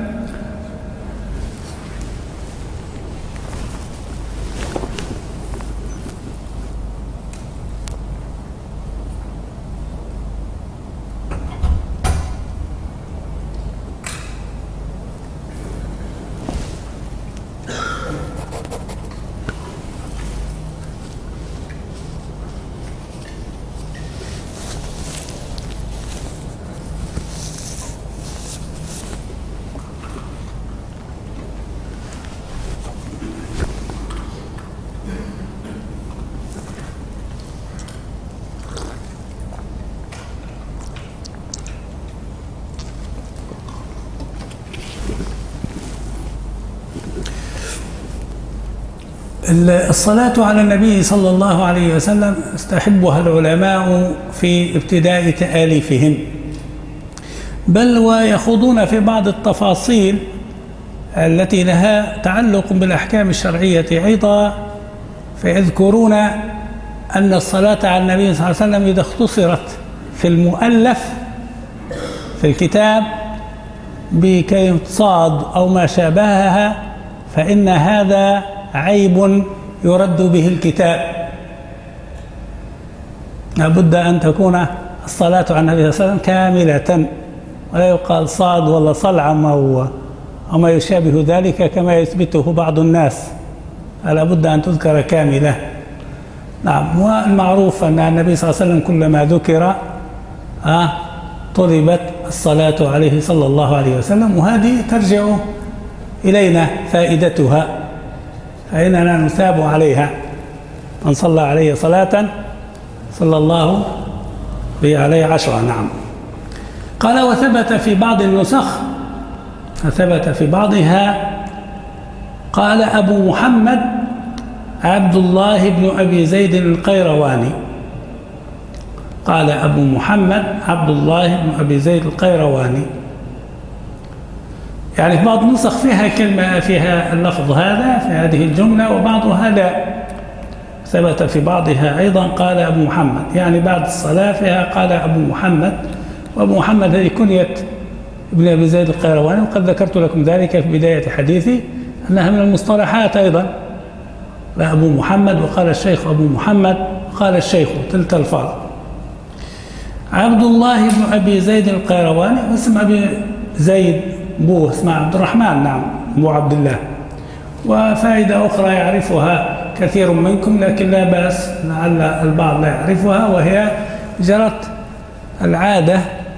الصلاة على النبي صلى الله عليه وسلم استحبها العلماء في ابتداء تآليفهم، بل ويخوضون في بعض التفاصيل التي لها تعلق بالأحكام الشرعية أيضا، فيذكرون أن الصلاة على النبي صلى الله عليه وسلم إذا اختصرت في المؤلف في الكتاب بكلمة صاد أو ما شابهها فإن هذا عيب يرد به الكتاب. لابد أن تكون الصلاة على النبي صلى الله عليه وسلم كاملة، ولا يقال صاد ولا صلعم أو ما يشابه ذلك كما يثبته بعض الناس، لابد أن تذكر كاملة. نعم، والمعروف أن النبي صلى الله عليه وسلم كلما ذكر آه طلبت الصلاة عليه صلى الله عليه وسلم، وهذه ترجع إلينا فائدتها، فإننا نثاب عليها. من صلى عليه صلاة صلى الله عليه عشرة. نعم. قال: وثبت في بعض النسخ فثبت في بعضها قال أبو محمد عبد الله بن أبي زيد القيرواني. قال أبو محمد عبد الله بن أبي زيد القيرواني. يعني في بعض النسخ فيها كلمة فيها اللفظ هذا في هذه الجملة وبعضها لا. ثبت في بعضها أيضا قال أبو محمد، يعني بعد الصلاة فيها قال أبو محمد. وأبو محمد هذه كنية ابن أبي زيد القيرواني، وقد ذكرت لكم ذلك في بداية حديثي أنها من المصطلحات أيضا. لا أبو محمد وقال الشيخ أبو محمد قال الشيخ، تلك الفاظ. عبد الله بن أبي زيد القيرواني، اسم أبي زيد أبوه اسمه عبد الرحمن، نعم أبو عبد الله. وفائدة أخرى يعرفها كثير منكم لكن لا بأس لعل البعض لا يعرفها، وهي جرت العادة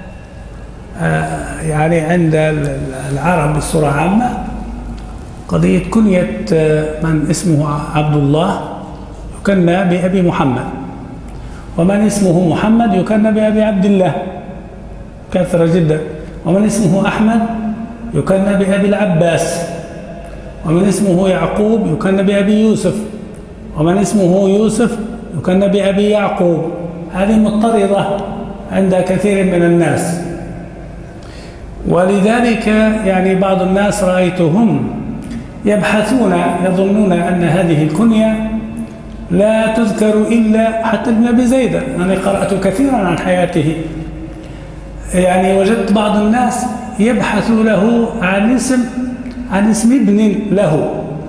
يعني عند العرب بصورة عامة قضية كنية من اسمه عبد الله يكنى بأبي محمد، ومن اسمه محمد يكنى بأبي عبد الله كثرة جدا، ومن اسمه أحمد يكنى بأبي العباس، ومن اسمه يعقوب يكنى بأبي يوسف، ومن اسمه يوسف يكنى بأبي يعقوب. هذه مضطردة عند كثير من الناس، ولذلك يعني بعض الناس رأيتهم يبحثون يظنون أن هذه الكنية لا تذكر إلا حتى ابن أبي زيد. أنا قرأت كثيرا عن حياته، يعني وجدت بعض الناس يبحث له عن اسم عن اسم ابن له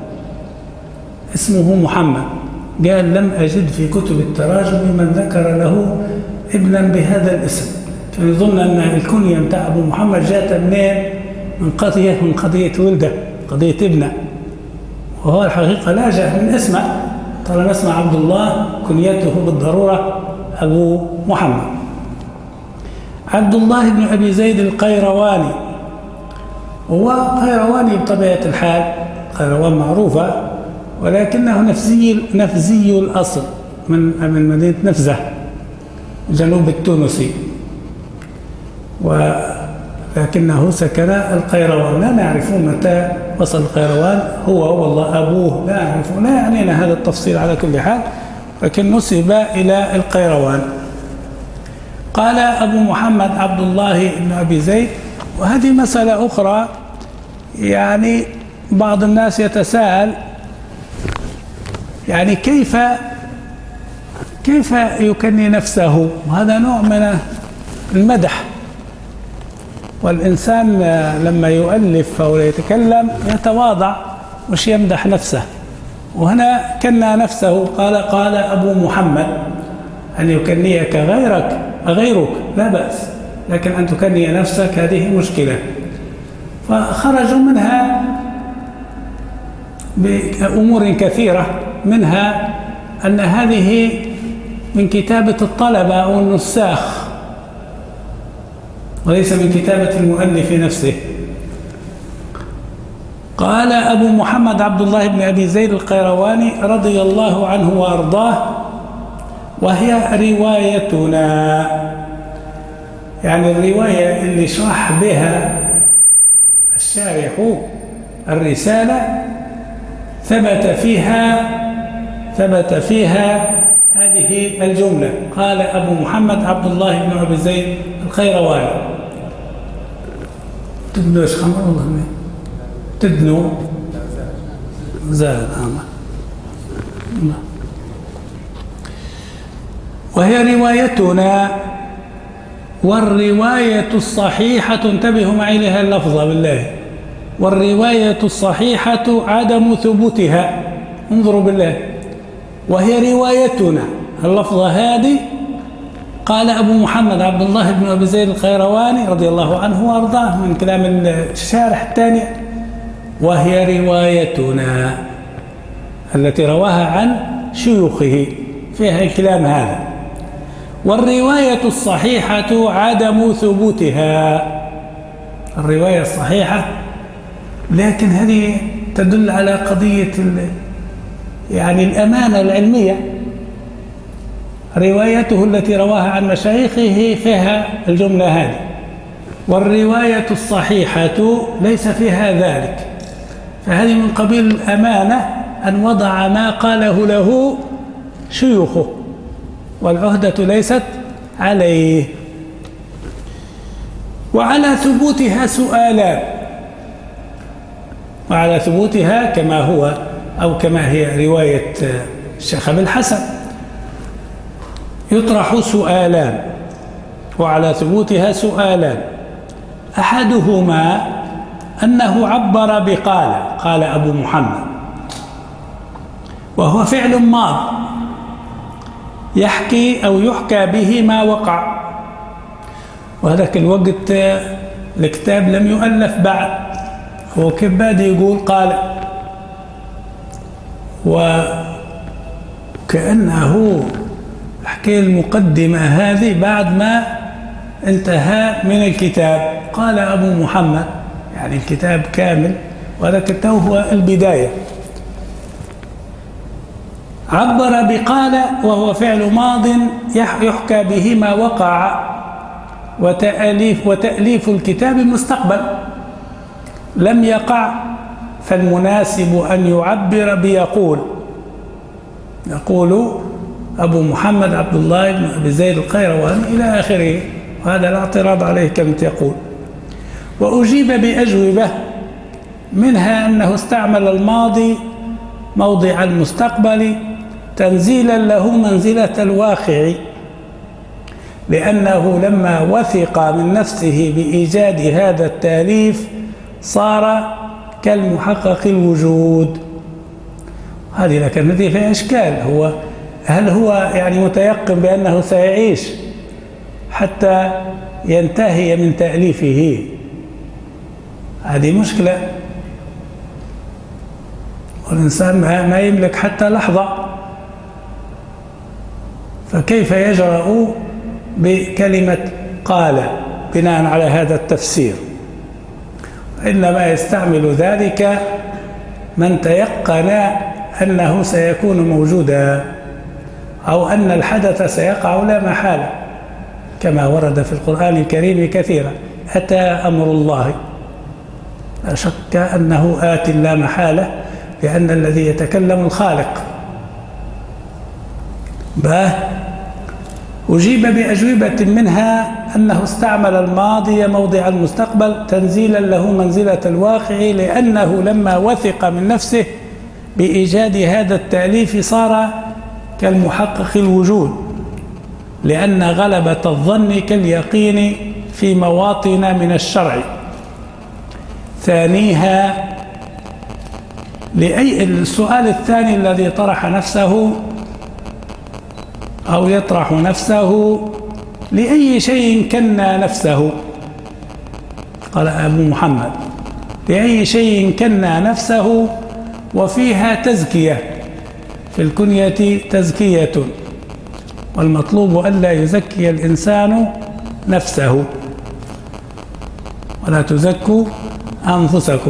اسمه محمد، قال لم أجد في كتب التراجم من ذكر له ابنا بهذا الاسم، فيظن أن الكنية متاع أبو محمد جاءت منين؟ من قضية من قضية ولده، قضية ابنه، وهو الحقيقة لا جاء من اسمه. طالما اسمه عبد الله كنيته بالضرورة أبو محمد. عبد الله بن أبي زيد القيرواني، هو قيرواني بطبيعة الحال، قيروان معروفة، ولكنه نفزي نفزي الأصل من من مدينة نفزة جنوب التونسي، ولكنه سكن القيروان. لا نعرف متى وصل القيروان، هو والله أبوه لا نعرف، لا يعنينا هذا التفصيل على كل حال، لكن نسب إلى القيروان. قال أبو محمد عبد الله بن أبي زيد. وهذه مسألة أخرى، يعني بعض الناس يتساءل يعني كيف كيف يكني نفسه، وهذا نوع من المدح، والإنسان لما يؤلف أو يتكلم يتواضع مش يمدح نفسه. وهنا كنى نفسه قال قال أبو محمد. أن يكنيك غيرك غيرك لا بأس، لكن أن تكني نفسك هذه مشكلة. فخرجوا منها بأمور كثيرة، منها أن هذه من كتابة الطلبة أو النساخ وليس من كتابة المؤلف نفسه. قال أبو محمد عبد الله بن أبي زيد القيرواني رضي الله عنه وأرضاه، وهي روايتنا، يعني الرواية اللي شرح بها الشارح الرسالة ثبت فيها ثبت فيها هذه الجملة. قال أبو محمد عبد الله بن أبي زيد القيرواني. تدنو إيش خمر والله تدنو زاد عمل. وهي روايتنا، والرواية الصحيحة، انتبهوا معي لها اللفظة بالله، والرواية الصحيحة عدم ثبوتها. انظروا بالله، وهي روايتنا، اللفظة هذه قال أبو محمد عبد الله بن أبي زيد القيرواني رضي الله عنه وأرضاه من كلام الشارح الثاني، وهي روايتنا التي رواها عن شيوخه، فيها الكلام هذا. والرواية الصحيحة عدم ثبوتها، الرواية الصحيحة، لكن هذه تدل على قضية يعني الأمانة العلمية. روايته التي رواها عن مشايخه فيها الجملة هذه، والرواية الصحيحة ليس فيها ذلك، فهذه من قبيل الأمانة أن وضع ما قاله له شيوخه، والعهدة ليست عليه. وعلى ثبوتها سؤالان، وعلى ثبوتها كما هو أو كما هي رواية الشيخ أبي الحسن يطرح سؤالان، وعلى ثبوتها سؤالان. أحدهما أنه عبر بقال، قال أبو محمد، وهو فعل ماض يحكي أو يحكى به ما وقع، وهذاك الوقت الكتاب لم يؤلف بعد، هو كيف بادي يقول قال، وكأنه حكي المقدمة هذه بعد ما انتهى من الكتاب. قال أبو محمد، يعني الكتاب كامل، وهذا الكتاب هو البداية. عبر بقال وهو فعل ماض يحكى به ما وقع، وتأليف, وتأليف الكتاب المستقبل لم يقع، فالمناسب أن يعبر بيقول. يقول أبو محمد عبد الله بن أبي زيد القيرواني إلى آخره، وهذا الاعتراض عليه كما يقول. وأجيب بأجوبة، منها أنه استعمل الماضي موضع المستقبل تنزيلا له منزلة الواقع، لأنه لما وثق من نفسه بإيجاد هذا التأليف صار كالمحقق الوجود. هذه لكن هذه فيها إشكال، هو هل هو يعني متيقن بأنه سيعيش حتى ينتهي من تأليفه؟ هذه مشكلة، والإنسان ما يملك حتى لحظة، فكيف يجرؤ بكلمة قال بناء على هذا التفسير؟ إنما يستعمل ذلك من تيقن أنه سيكون موجودا، أو أن الحدث سيقع لا محالة، كما ورد في القرآن الكريم كثيرا: أتى أمر الله. لا شك أنه آت لا محالة، لأن الذي يتكلم الخالق. باه أجيب بأجوبة، منها أنه استعمل الماضي موضع المستقبل تنزيلا له منزلة الواقع، لأنه لما وثق من نفسه بإيجاد هذا التأليف صار كالمحقق الوجود، لأن غلبة الظن كاليقين في مواطن من الشرع. ثانيها، لأي السؤال الثاني الذي طرح نفسه أو يطرح نفسه: لأي شيء كنى نفسه؟ قال أبو محمد: لأي شيء كنى نفسه، وفيها تزكية، في الكنية تزكية، والمطلوب ألا يزكي الإنسان نفسه، ولا تزكوا أنفسكم.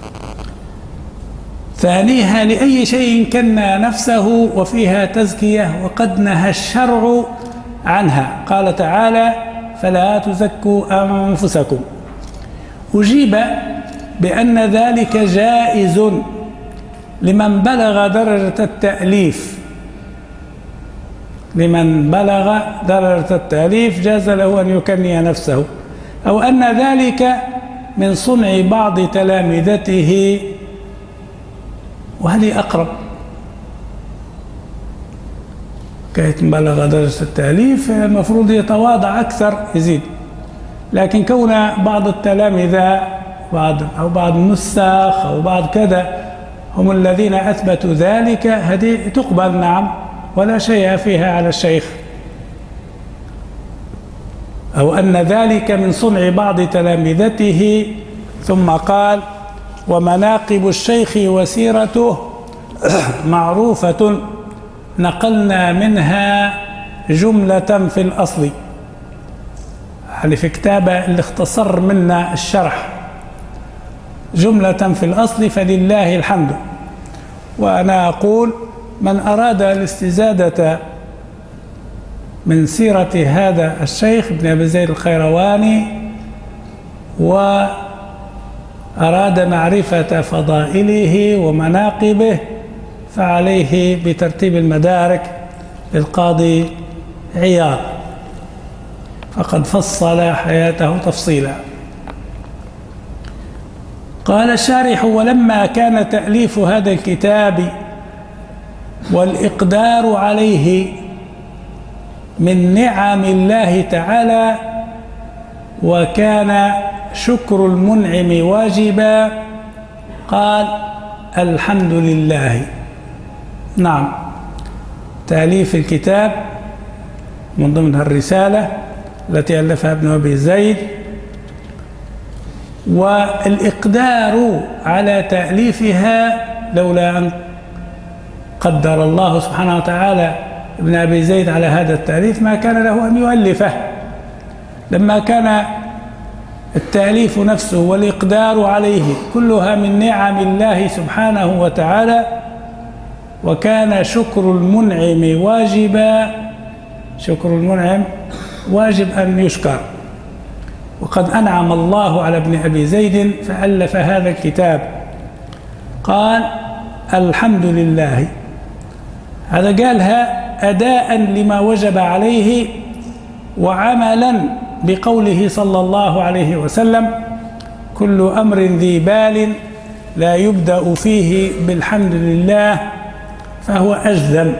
ثانيها: لأي شيء كنى نفسه، وفيها تزكية، وقد نهى الشرع عنها، قال تعالى: فلا تزكوا أنفسكم. أجيب بأن ذلك جائز لمن بلغ درجة التأليف، لمن بلغ درجة التأليف جاز له أن يكني نفسه، أو أن ذلك من صنع بعض تلامذته، وهذه أقرب. كي بلغ درجة التأليف المفروض يتواضع أكثر، يزيد، لكن كون بعض التلامذة بعض أو بعض النساخ أو بعض كذا هم الذين أثبتوا ذلك، هذه تقبل نعم، ولا شيء فيها على الشيخ. أو أن ذلك من صنع بعض تلامذته. ثم قال: ومناقب الشيخ وسيرته معروفة، نقلنا منها جملة في الأصل. يعني في كتابة اللي اختصر منا الشرح جملة في الأصل، فلله الحمد. وأنا أقول: من أراد الاستزادة من سيرة هذا الشيخ ابن أبي زيد القيرواني وأراد معرفة فضائله ومناقبه فعليه بترتيب المدارك للقاضي عياض، فقد فصل حياته تفصيلا. قال الشارح: ولما كان تأليف هذا الكتاب والإقدار عليه من نعم الله تعالى، وكان شكر المنعم واجبا، قال: الحمد لله. نعم، تأليف الكتاب من ضمنها الرسالة التي ألفها ابن أبي زيد، والإقدار على تأليفها لولا أن قدر الله سبحانه وتعالى ابن أبي زيد على هذا التأليف ما كان له أن يؤلفه. لما كان التأليف نفسه والإقدار عليه كلها من نعم الله سبحانه وتعالى، وكان شكر المنعم واجبا، شكر المنعم واجب أن يشكر، وقد أنعم الله على ابن أبي زيد فألف هذا الكتاب. قال: الحمد لله. هذا قالها أداء لما وجب عليه وعملا بقوله صلى الله عليه وسلم: كل أمر ذي بال لا يبدأ فيه بالحمد لله فهو أجذم.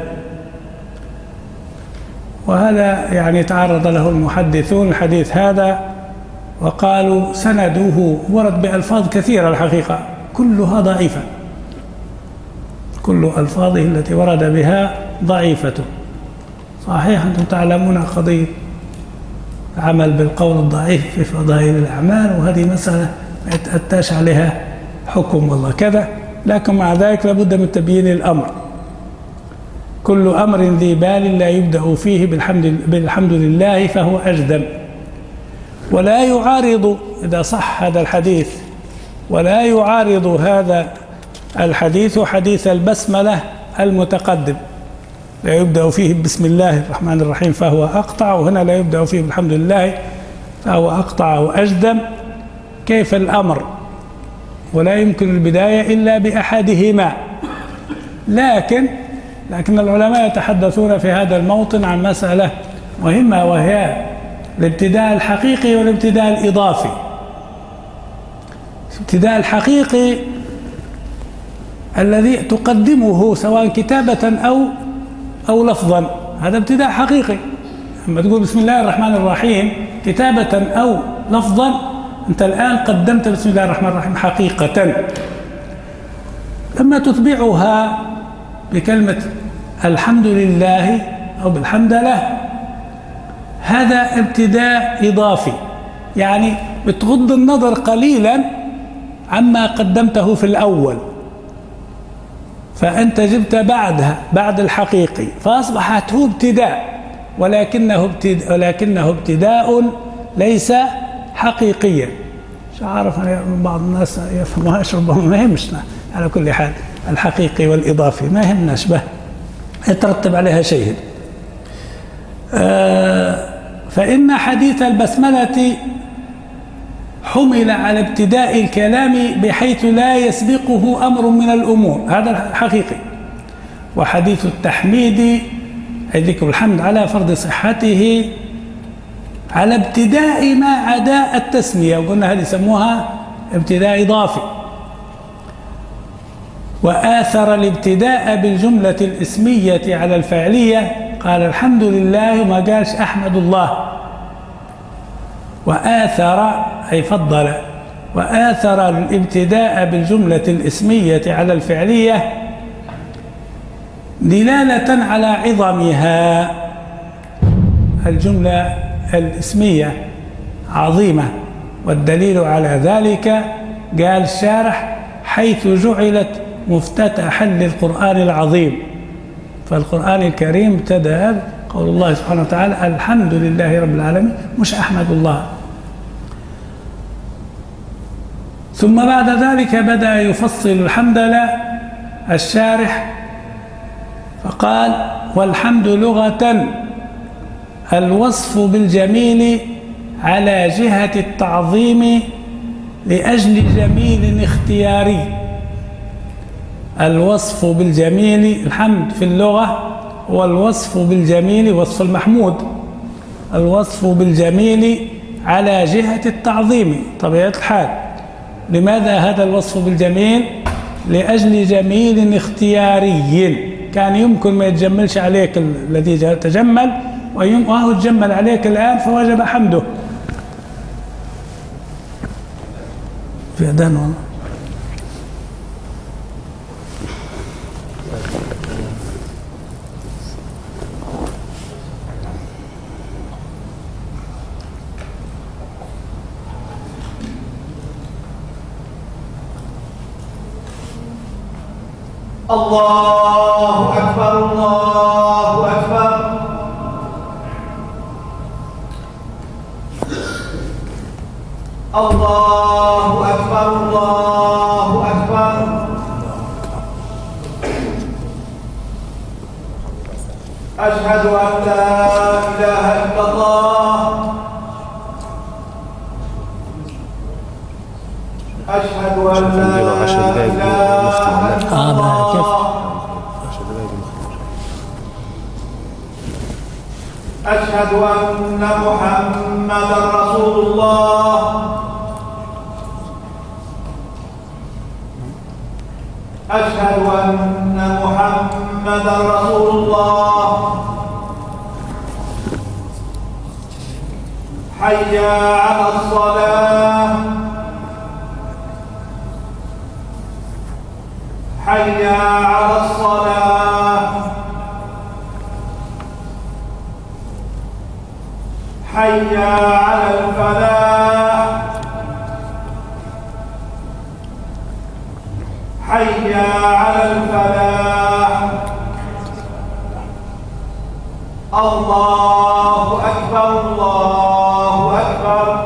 وهذا يعني تعرض له المحدثون الحديث هذا وقالوا سنده ورد بألفاظ كثيرة الحقيقة كلها ضعيفة، كل ألفاظه التي ورد بها ضعيفة. صحيح أنتم تعلمون قضية عمل بالقول الضعيف في فضائل الأعمال، وهذه مسألة ما يتأتاش عليها حكم والله كذا، لكن مع ذلك لابد من تبيين الأمر. كل أمر ذي بال لا يبدأ فيه بالحمد, بالحمد لله فهو أجدم. ولا يعارض، إذا صح هذا الحديث، ولا يعارض هذا الحديث حديث البسملة المتقدم: لا يبدأ فيه بسم الله الرحمن الرحيم فهو أقطع، وهنا لا يبدأ فيه بالحمد لله فهو أقطع وأجدم. كيف الأمر؟ ولا يمكن البداية إلا بأحدهما. لكن لكن العلماء يتحدثون في هذا الموطن عن مسألة مهمة، وهي الابتداء الحقيقي والابتداء الإضافي. الابتداء الحقيقي الذي تقدمه سواء كتابة أو أو لفظا، هذا ابتداء حقيقي. لما تقول بسم الله الرحمن الرحيم كتابة أو لفظا، أنت الآن قدمت بسم الله الرحمن الرحيم حقيقة. لما تتبعها بكلمة الحمد لله أو بالحمد له، هذا ابتداء إضافي، يعني بتغض النظر قليلا عما قدمته في الأول، فأنت جبت بعدها بعد الحقيقي، فأصبحت هو ابتداء، ولكنه ابتداء, ولكنه ابتداء ليس حقيقيا. مش عارف أنا بعض الناس يفهموهاش، ربما ما يهمشنا. على كل حال الحقيقي والإضافي ما يهمناش به، يترتب عليها شيء. آه فإن حديث البسملة حمل على ابتداء الكلام بحيث لا يسبقه أمر من الأمور، هذا الحقيقي. وحديث التحميد أي ذكر الحمد على فرض صحته على ابتداء ما عدا التسمية، وقلنا هذه يسموها ابتداء إضافي. وآثر الابتداء بالجملة الاسمية على الفعلية، قال الحمد لله وما قالش أحمد الله. وآثر أي فضل، وآثر الابتداء بالجملة الاسمية على الفعلية دلالة على عظمها. الجملة الاسمية عظيمة، والدليل على ذلك قال الشارح حيث جعلت مفتتحا للقرآن العظيم. فالقرآن الكريم ابتدأ قول الله سبحانه وتعالى الحمد لله رب العالمين، مش أحمد الله. ثم بعد ذلك بدأ يفصل الحمد لله الشارح فقال والحمد لغة الوصف بالجميل على جهة التعظيم لأجل جميل اختياري. الوصف بالجميل، الحمد في اللغة هو الوصف بالجميل، وصف المحمود، الوصف بالجميل على جهة التعظيم طبيعة الحال. لماذا هذا الوصف بالجميل؟ لأجل جميل اختياري، كان يمكن ما يتجملش عليك الذي تجمل، وهو تجمل عليك الآن فوجب حمده. في أذان والله. الله أكبر الله أكبر. الله أكبر الله أكبر. أشهد أن لا إله إلا الله. أشهد أن لا إله إلا الله. أشهد أن محمدا رسول الله. أشهد أن محمدا رسول الله. حي على الصلاة. حي على الصلاة. حي على الفلاح. حي على الفلاح. الله أكبر الله أكبر.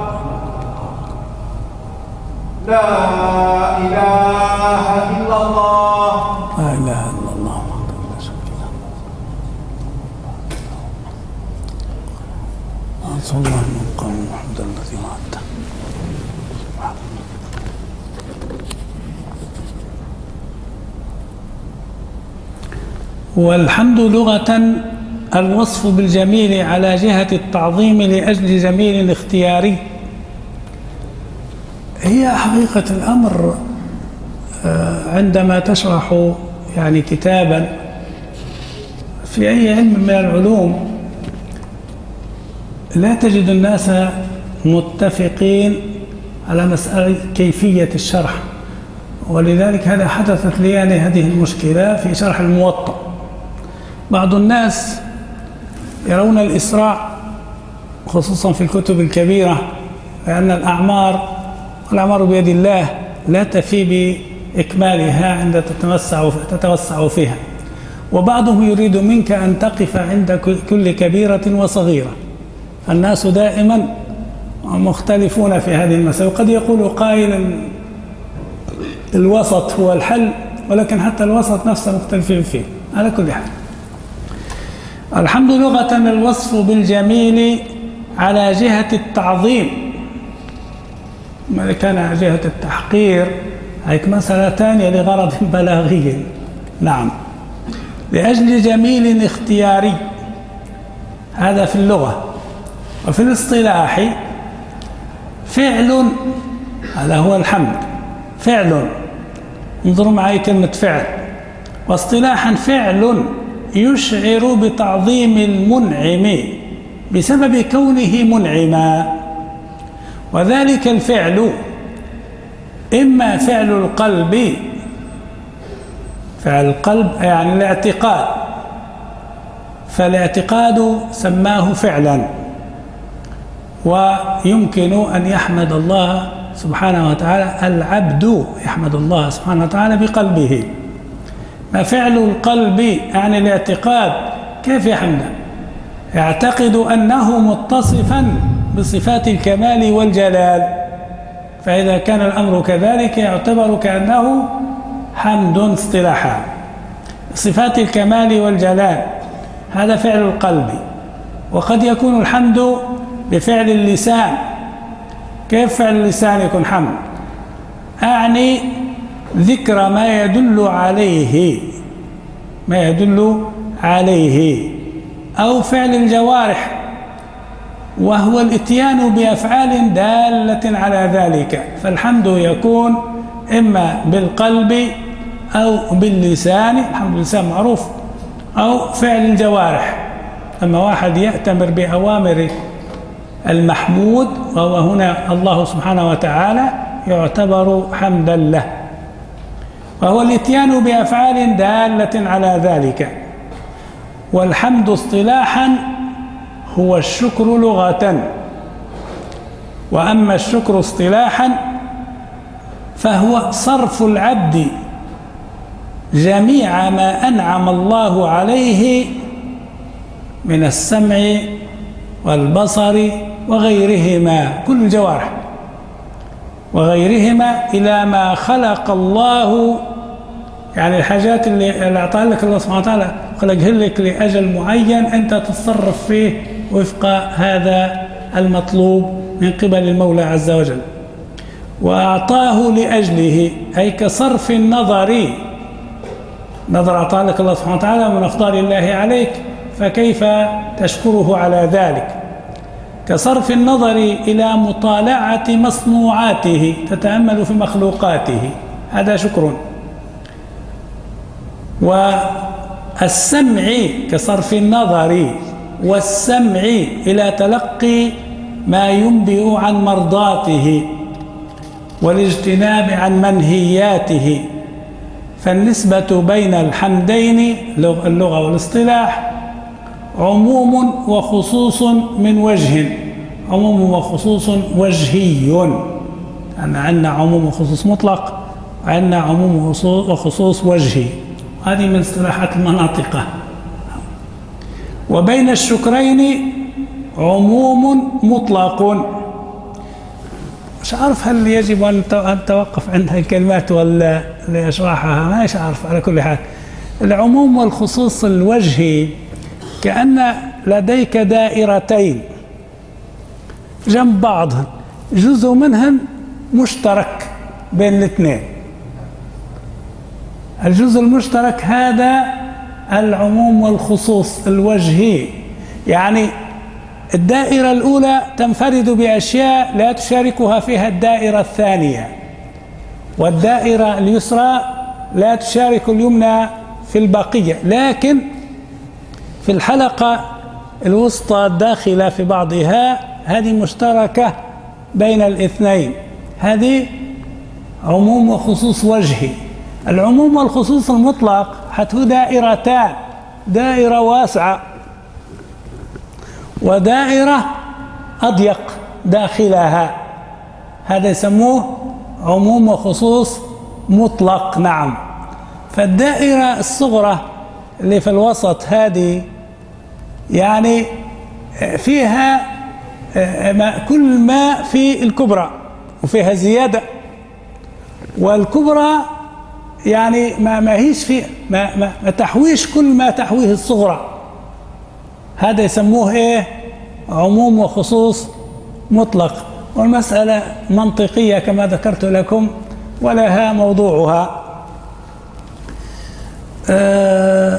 لا إله إلا الله. لا إله إلا الله. صلى الله عليه وسلم محمد الذي وعده. والحمد لغة الوصف بالجميل على جهة التعظيم لأجل جميل اختياري. هي حقيقة الأمر عندما تشرح يعني كتابا في أي علم من العلوم لا تجد الناس متفقين على مسألة كيفية الشرح، ولذلك هذا حدثت لي يعني هذه المشكلة في شرح الموطأ. بعض الناس يرون الإسراع خصوصا في الكتب الكبيرة، لأن الأعمار والأعمار بيد الله لا تفي بإكمالها عند تتوسع تتوسع فيها، وبعضهم يريد منك أن تقف عند كل كبيرة وصغيرة. الناس دائما مختلفون في هذه المسألة، وقد يقول قائل الوسط هو الحل، ولكن حتى الوسط نفسه مختلفين فيه. على كل حال، الحمد لغة الوصف بالجميل على جهة التعظيم. ما كان جهة التحقير هيك مسألة ثانية لغرض بلاغي. نعم، لأجل جميل اختياري، هذا في اللغة. وفي الاصطلاح فعل، هذا هو الحمد، فعل، انظروا معي كلمة فعل. واصطلاحا فعل يشعر بتعظيم المنعم بسبب كونه منعما، وذلك الفعل إما فعل القلب، فعل القلب يعني الاعتقاد، فالاعتقاد سماه فعلا، ويمكن أن يحمد الله سبحانه وتعالى، العبد يحمد الله سبحانه وتعالى بقلبه. ما فعل القلب يعني الاعتقاد، كيف يحمده؟ يعتقد أنه متصفا بصفات الكمال والجلال، فإذا كان الأمر كذلك يعتبر كأنه حمد اصطلاحا. صفات الكمال والجلال هذا فعل القلب. وقد يكون الحمد بفعل اللسان. كيف فعل اللسان يكون حمد؟ أعني ذكر ما يدل عليه ما يدل عليه أو فعل الجوارح، وهو الاتيان بأفعال دالة على ذلك. فالحمد يكون إما بالقلب أو باللسان، الحمد باللسان معروف، أو فعل الجوارح. أما واحد يأتمر بأوامر المحمود وهو هنا الله سبحانه وتعالى يعتبر حمدا له، وهو الاتيان بأفعال دالة على ذلك. والحمد اصطلاحا هو الشكر لغة، وأما الشكر اصطلاحا فهو صرف العبد جميع ما أنعم الله عليه من السمع والبصر وغيرهما، كل الجوارح وغيرهما، إلى ما خلق الله، يعني الحاجات اللي أعطاها لك الله سبحانه وتعالى خلقها لك لأجل معين أنت تتصرف فيه وفق هذا المطلوب من قبل المولى عز وجل. وأعطاه لأجله، أي كصرف النظر، نظر أعطاه لك الله سبحانه وتعالى من أفضال الله عليك، فكيف تشكره على ذلك؟ كصرف النظر إلى مطالعة مصنوعاته، تتأمل في مخلوقاته، هذا شكر. والسمع كصرف النظر والسمع إلى تلقي ما ينبئ عن مرضاته والاجتناب عن منهياته. فالنسبة بين الحمدين اللغة والاصطلاح عموم وخصوص من وجه، عموم وخصوص وجهي، أن عندنا عموم وخصوص مطلق وعندنا عموم وخصوص وجهي، هذه من اصطلاحات المناطق. وبين الشكرين عموم مطلق. مش عارف هل يجب أن توقف عندها الكلمات ولا لأشرحها، ما مش عارف. على كل حال العموم والخصوص الوجهي كأن لديك دائرتين جنب بعضها، جزء منهم مشترك بين الاثنين. الجزء المشترك هذا العموم والخصوص الوجهي، يعني الدائرة الأولى تنفرد بأشياء لا تشاركها فيها الدائرة الثانية، والدائرة اليسرى لا تشارك اليمنى في البقية، لكن في الحلقة الوسطى الداخلة في بعضها هذه مشتركة بين الاثنين، هذه عموم وخصوص وجهي. العموم والخصوص المطلق حتى دائرتان، دائرة واسعة ودائرة أضيق داخلها، هذا يسموه عموم وخصوص مطلق. نعم، فالدائرة الصغرى اللي في الوسط هذه يعني فيها كل ما في الكبرى وفيها زيادة، والكبرى يعني ما ما هيش في ما, ما, ما تحويش كل ما تحويه الصغرى، هذا يسموه ايه؟ عموم وخصوص مطلق. والمسألة منطقية كما ذكرت لكم ولها موضوعها. آه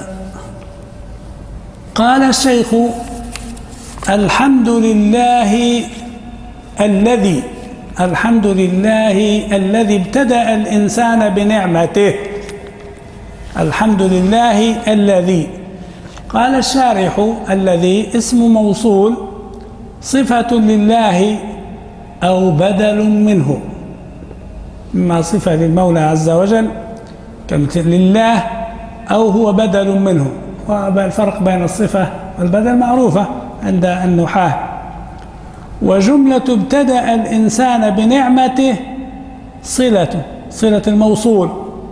قال الشيخ: الحمد لله الذي الحمد لله الذي ابتدأ الإنسان بنعمته. الحمد لله الذي. قال الشارح: الذي اسم موصول صفة لله أو بدل منه، إما صفة للمولى عز وجل كمثل لله أو هو بدل منه. والفرق بين الصفة والبدل معروفة عند النحاة. وجملة ابتدأ الإنسان بنعمته صلة صلة الموصول.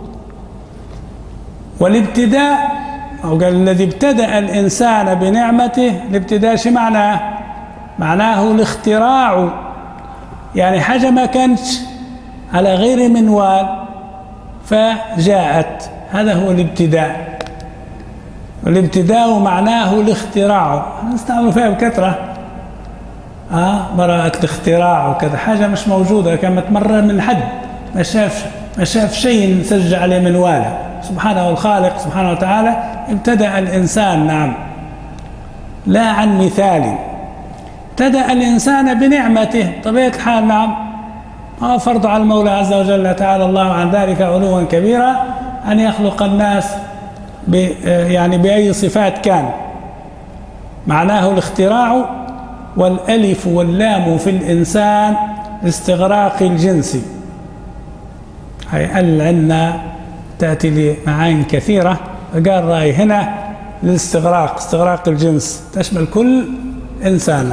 والابتداء أو قال الذي ابتدأ الإنسان بنعمته، الابتداء شو معناه؟ معناه الاختراع، يعني حاجة ما كانتش على غير منوال فجاءت، هذا هو الابتداء. والابتداء معناه الاختراع، نستعمل فيها بكثرة، آه براءة الاختراع وكذا، حاجة مش موجودة كانت مرة من حد ما شاف ما شاف شيء سجل عليه منواله سبحانه الخالق سبحانه وتعالى. ابتدأ الإنسان نعم لا عن مثال، ابتدأ الإنسان بنعمته طبيعة الحال نعم. هو فرض على المولى عز وجل تعالى الله عن ذلك علوا كبيرا أن يخلق الناس يعني بأي صفات كان. معناه الاختراع، والألف واللام في الإنسان استغراق الجنس. هي ال عندنا تأتي لمعاني كثيرة، قال رأي هنا للاستغراق استغراق الجنس تشمل كل إنسان.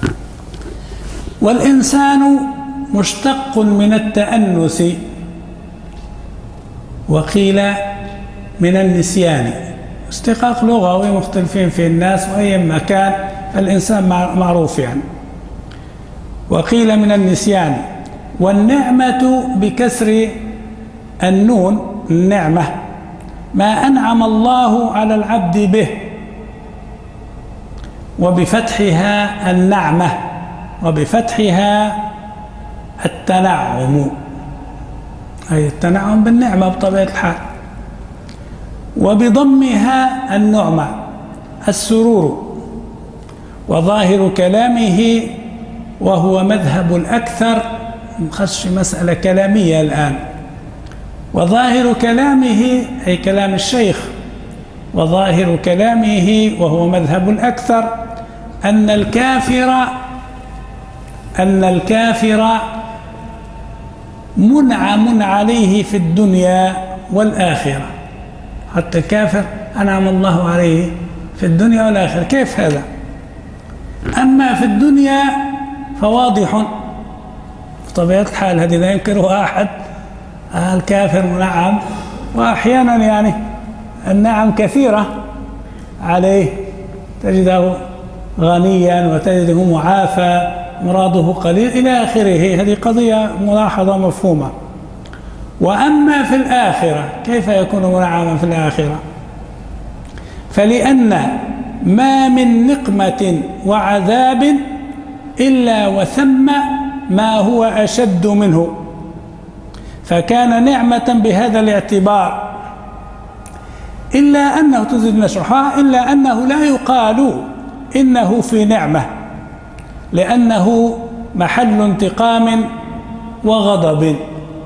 والإنسان مشتق من التأنس، وقيل من النسيان. اشتقاق لغوي مختلفين في الناس وأي مكان، الإنسان معروف يعني. وقيل من النسيان. والنعمة بكسر النون النعمة ما أنعم الله على العبد به، وبفتحها النعمة، وبفتحها التنعم، أي التنعم بالنعمة بطبيعة الحال. وبضمها النعمة السرور. وظاهر كلامه وهو مذهب الأكثر، نخش مسألة كلامية الآن. وظاهر كلامه أي كلام الشيخ، وظاهر كلامه وهو مذهب الأكثر أن الكافر أن الكافر منعم عليه في الدنيا والآخرة. حتى الكافر أنعم الله عليه في الدنيا والآخرة. كيف هذا؟ أما في الدنيا فواضح بطبيعة الحال، هذه لا ينكرها أحد. الكافر منعم، وأحيانا يعني النعم كثيرة عليه، تجده غنيا وتجده معافى، مراده قليل إلى آخره. هذه قضية ملاحظة مفهومة. وأما في الآخرة كيف يكون منعما في الآخرة؟ فلأن ما من نقمة وعذاب إلا وثم ما هو أشد منه، فكان نعمة بهذا الاعتبار. إلا أنه تزيد نشرحها إلا أنه لا يقال إنه في نعمة، لأنه محل انتقام وغضب.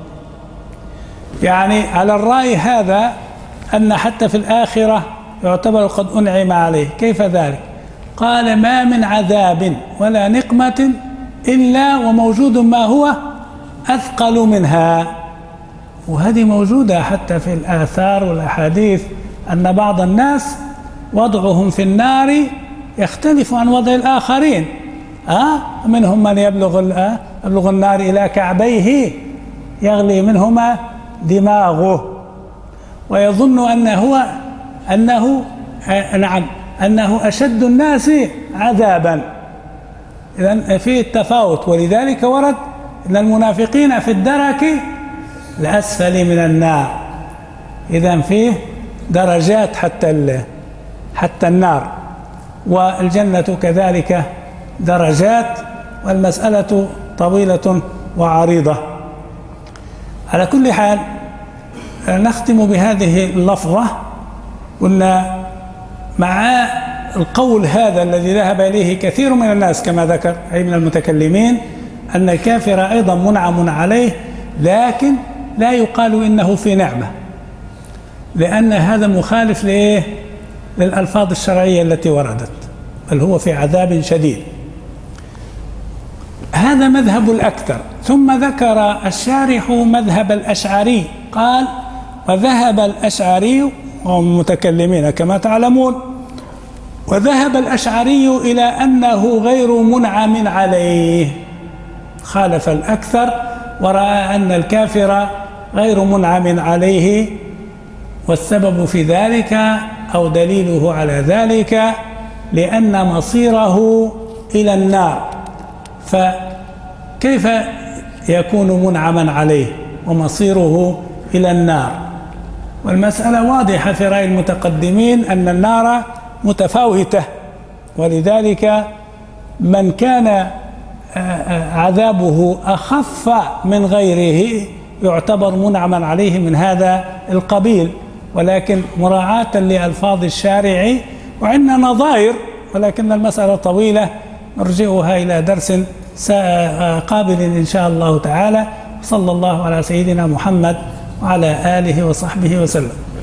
يعني على الرأي هذا أن حتى في الآخرة يعتبر قد أنعم عليه. كيف ذلك؟ قال ما من عذاب ولا نقمة إلا وموجود ما هو أثقل منها. وهذه موجودة حتى في الآثار والأحاديث، أن بعض الناس وضعهم في النار يختلف عن وضع الآخرين. أه؟ منهم من يبلغ, يبلغ النار إلى كعبيه يغلي منهما دماغه، ويظن أنه هو أنه آه نعم أنه أشد الناس عذابا. إذن فيه التفاوت، ولذلك ورد أن المنافقين في الدرك الأسفل من النار. إذن فيه درجات حتى حتى النار، والجنة كذلك درجات، والمسألة طويلة وعريضة. على كل حال نختم بهذه اللفظة. قلنا مع القول هذا الذي ذهب إليه كثير من الناس كما ذكر أي من المتكلمين أن الكافر أيضا منعم عليه، لكن لا يقال إنه في نعمة، لأن هذا مخالف لإيه؟ للألفاظ الشرعية التي وردت، بل هو في عذاب شديد. هذا مذهب الأكثر. ثم ذكر الشارح مذهب الأشعري، قال وذهب الأشعري، وهم المتكلمين كما تعلمون، وذهب الأشعري إلى أنه غير منعم عليه، خالف الأكثر ورأى أن الكافر غير منعم عليه. والسبب في ذلك أو دليله على ذلك لأن مصيره إلى النار، فكيف يكون منعما عليه ومصيره إلى النار؟ والمسألة واضحة في رأي المتقدمين أن النار متفاوتة، ولذلك من كان عذابه أخف من غيره يعتبر منعما عليه من هذا القبيل، ولكن مراعاة لألفاظ الشارع. وعندنا نظائر، ولكن المسألة طويلة نرجئها إلى درس قابل إن شاء الله تعالى. صلى الله على سيدنا محمد وعلى آله وصحبه وسلم.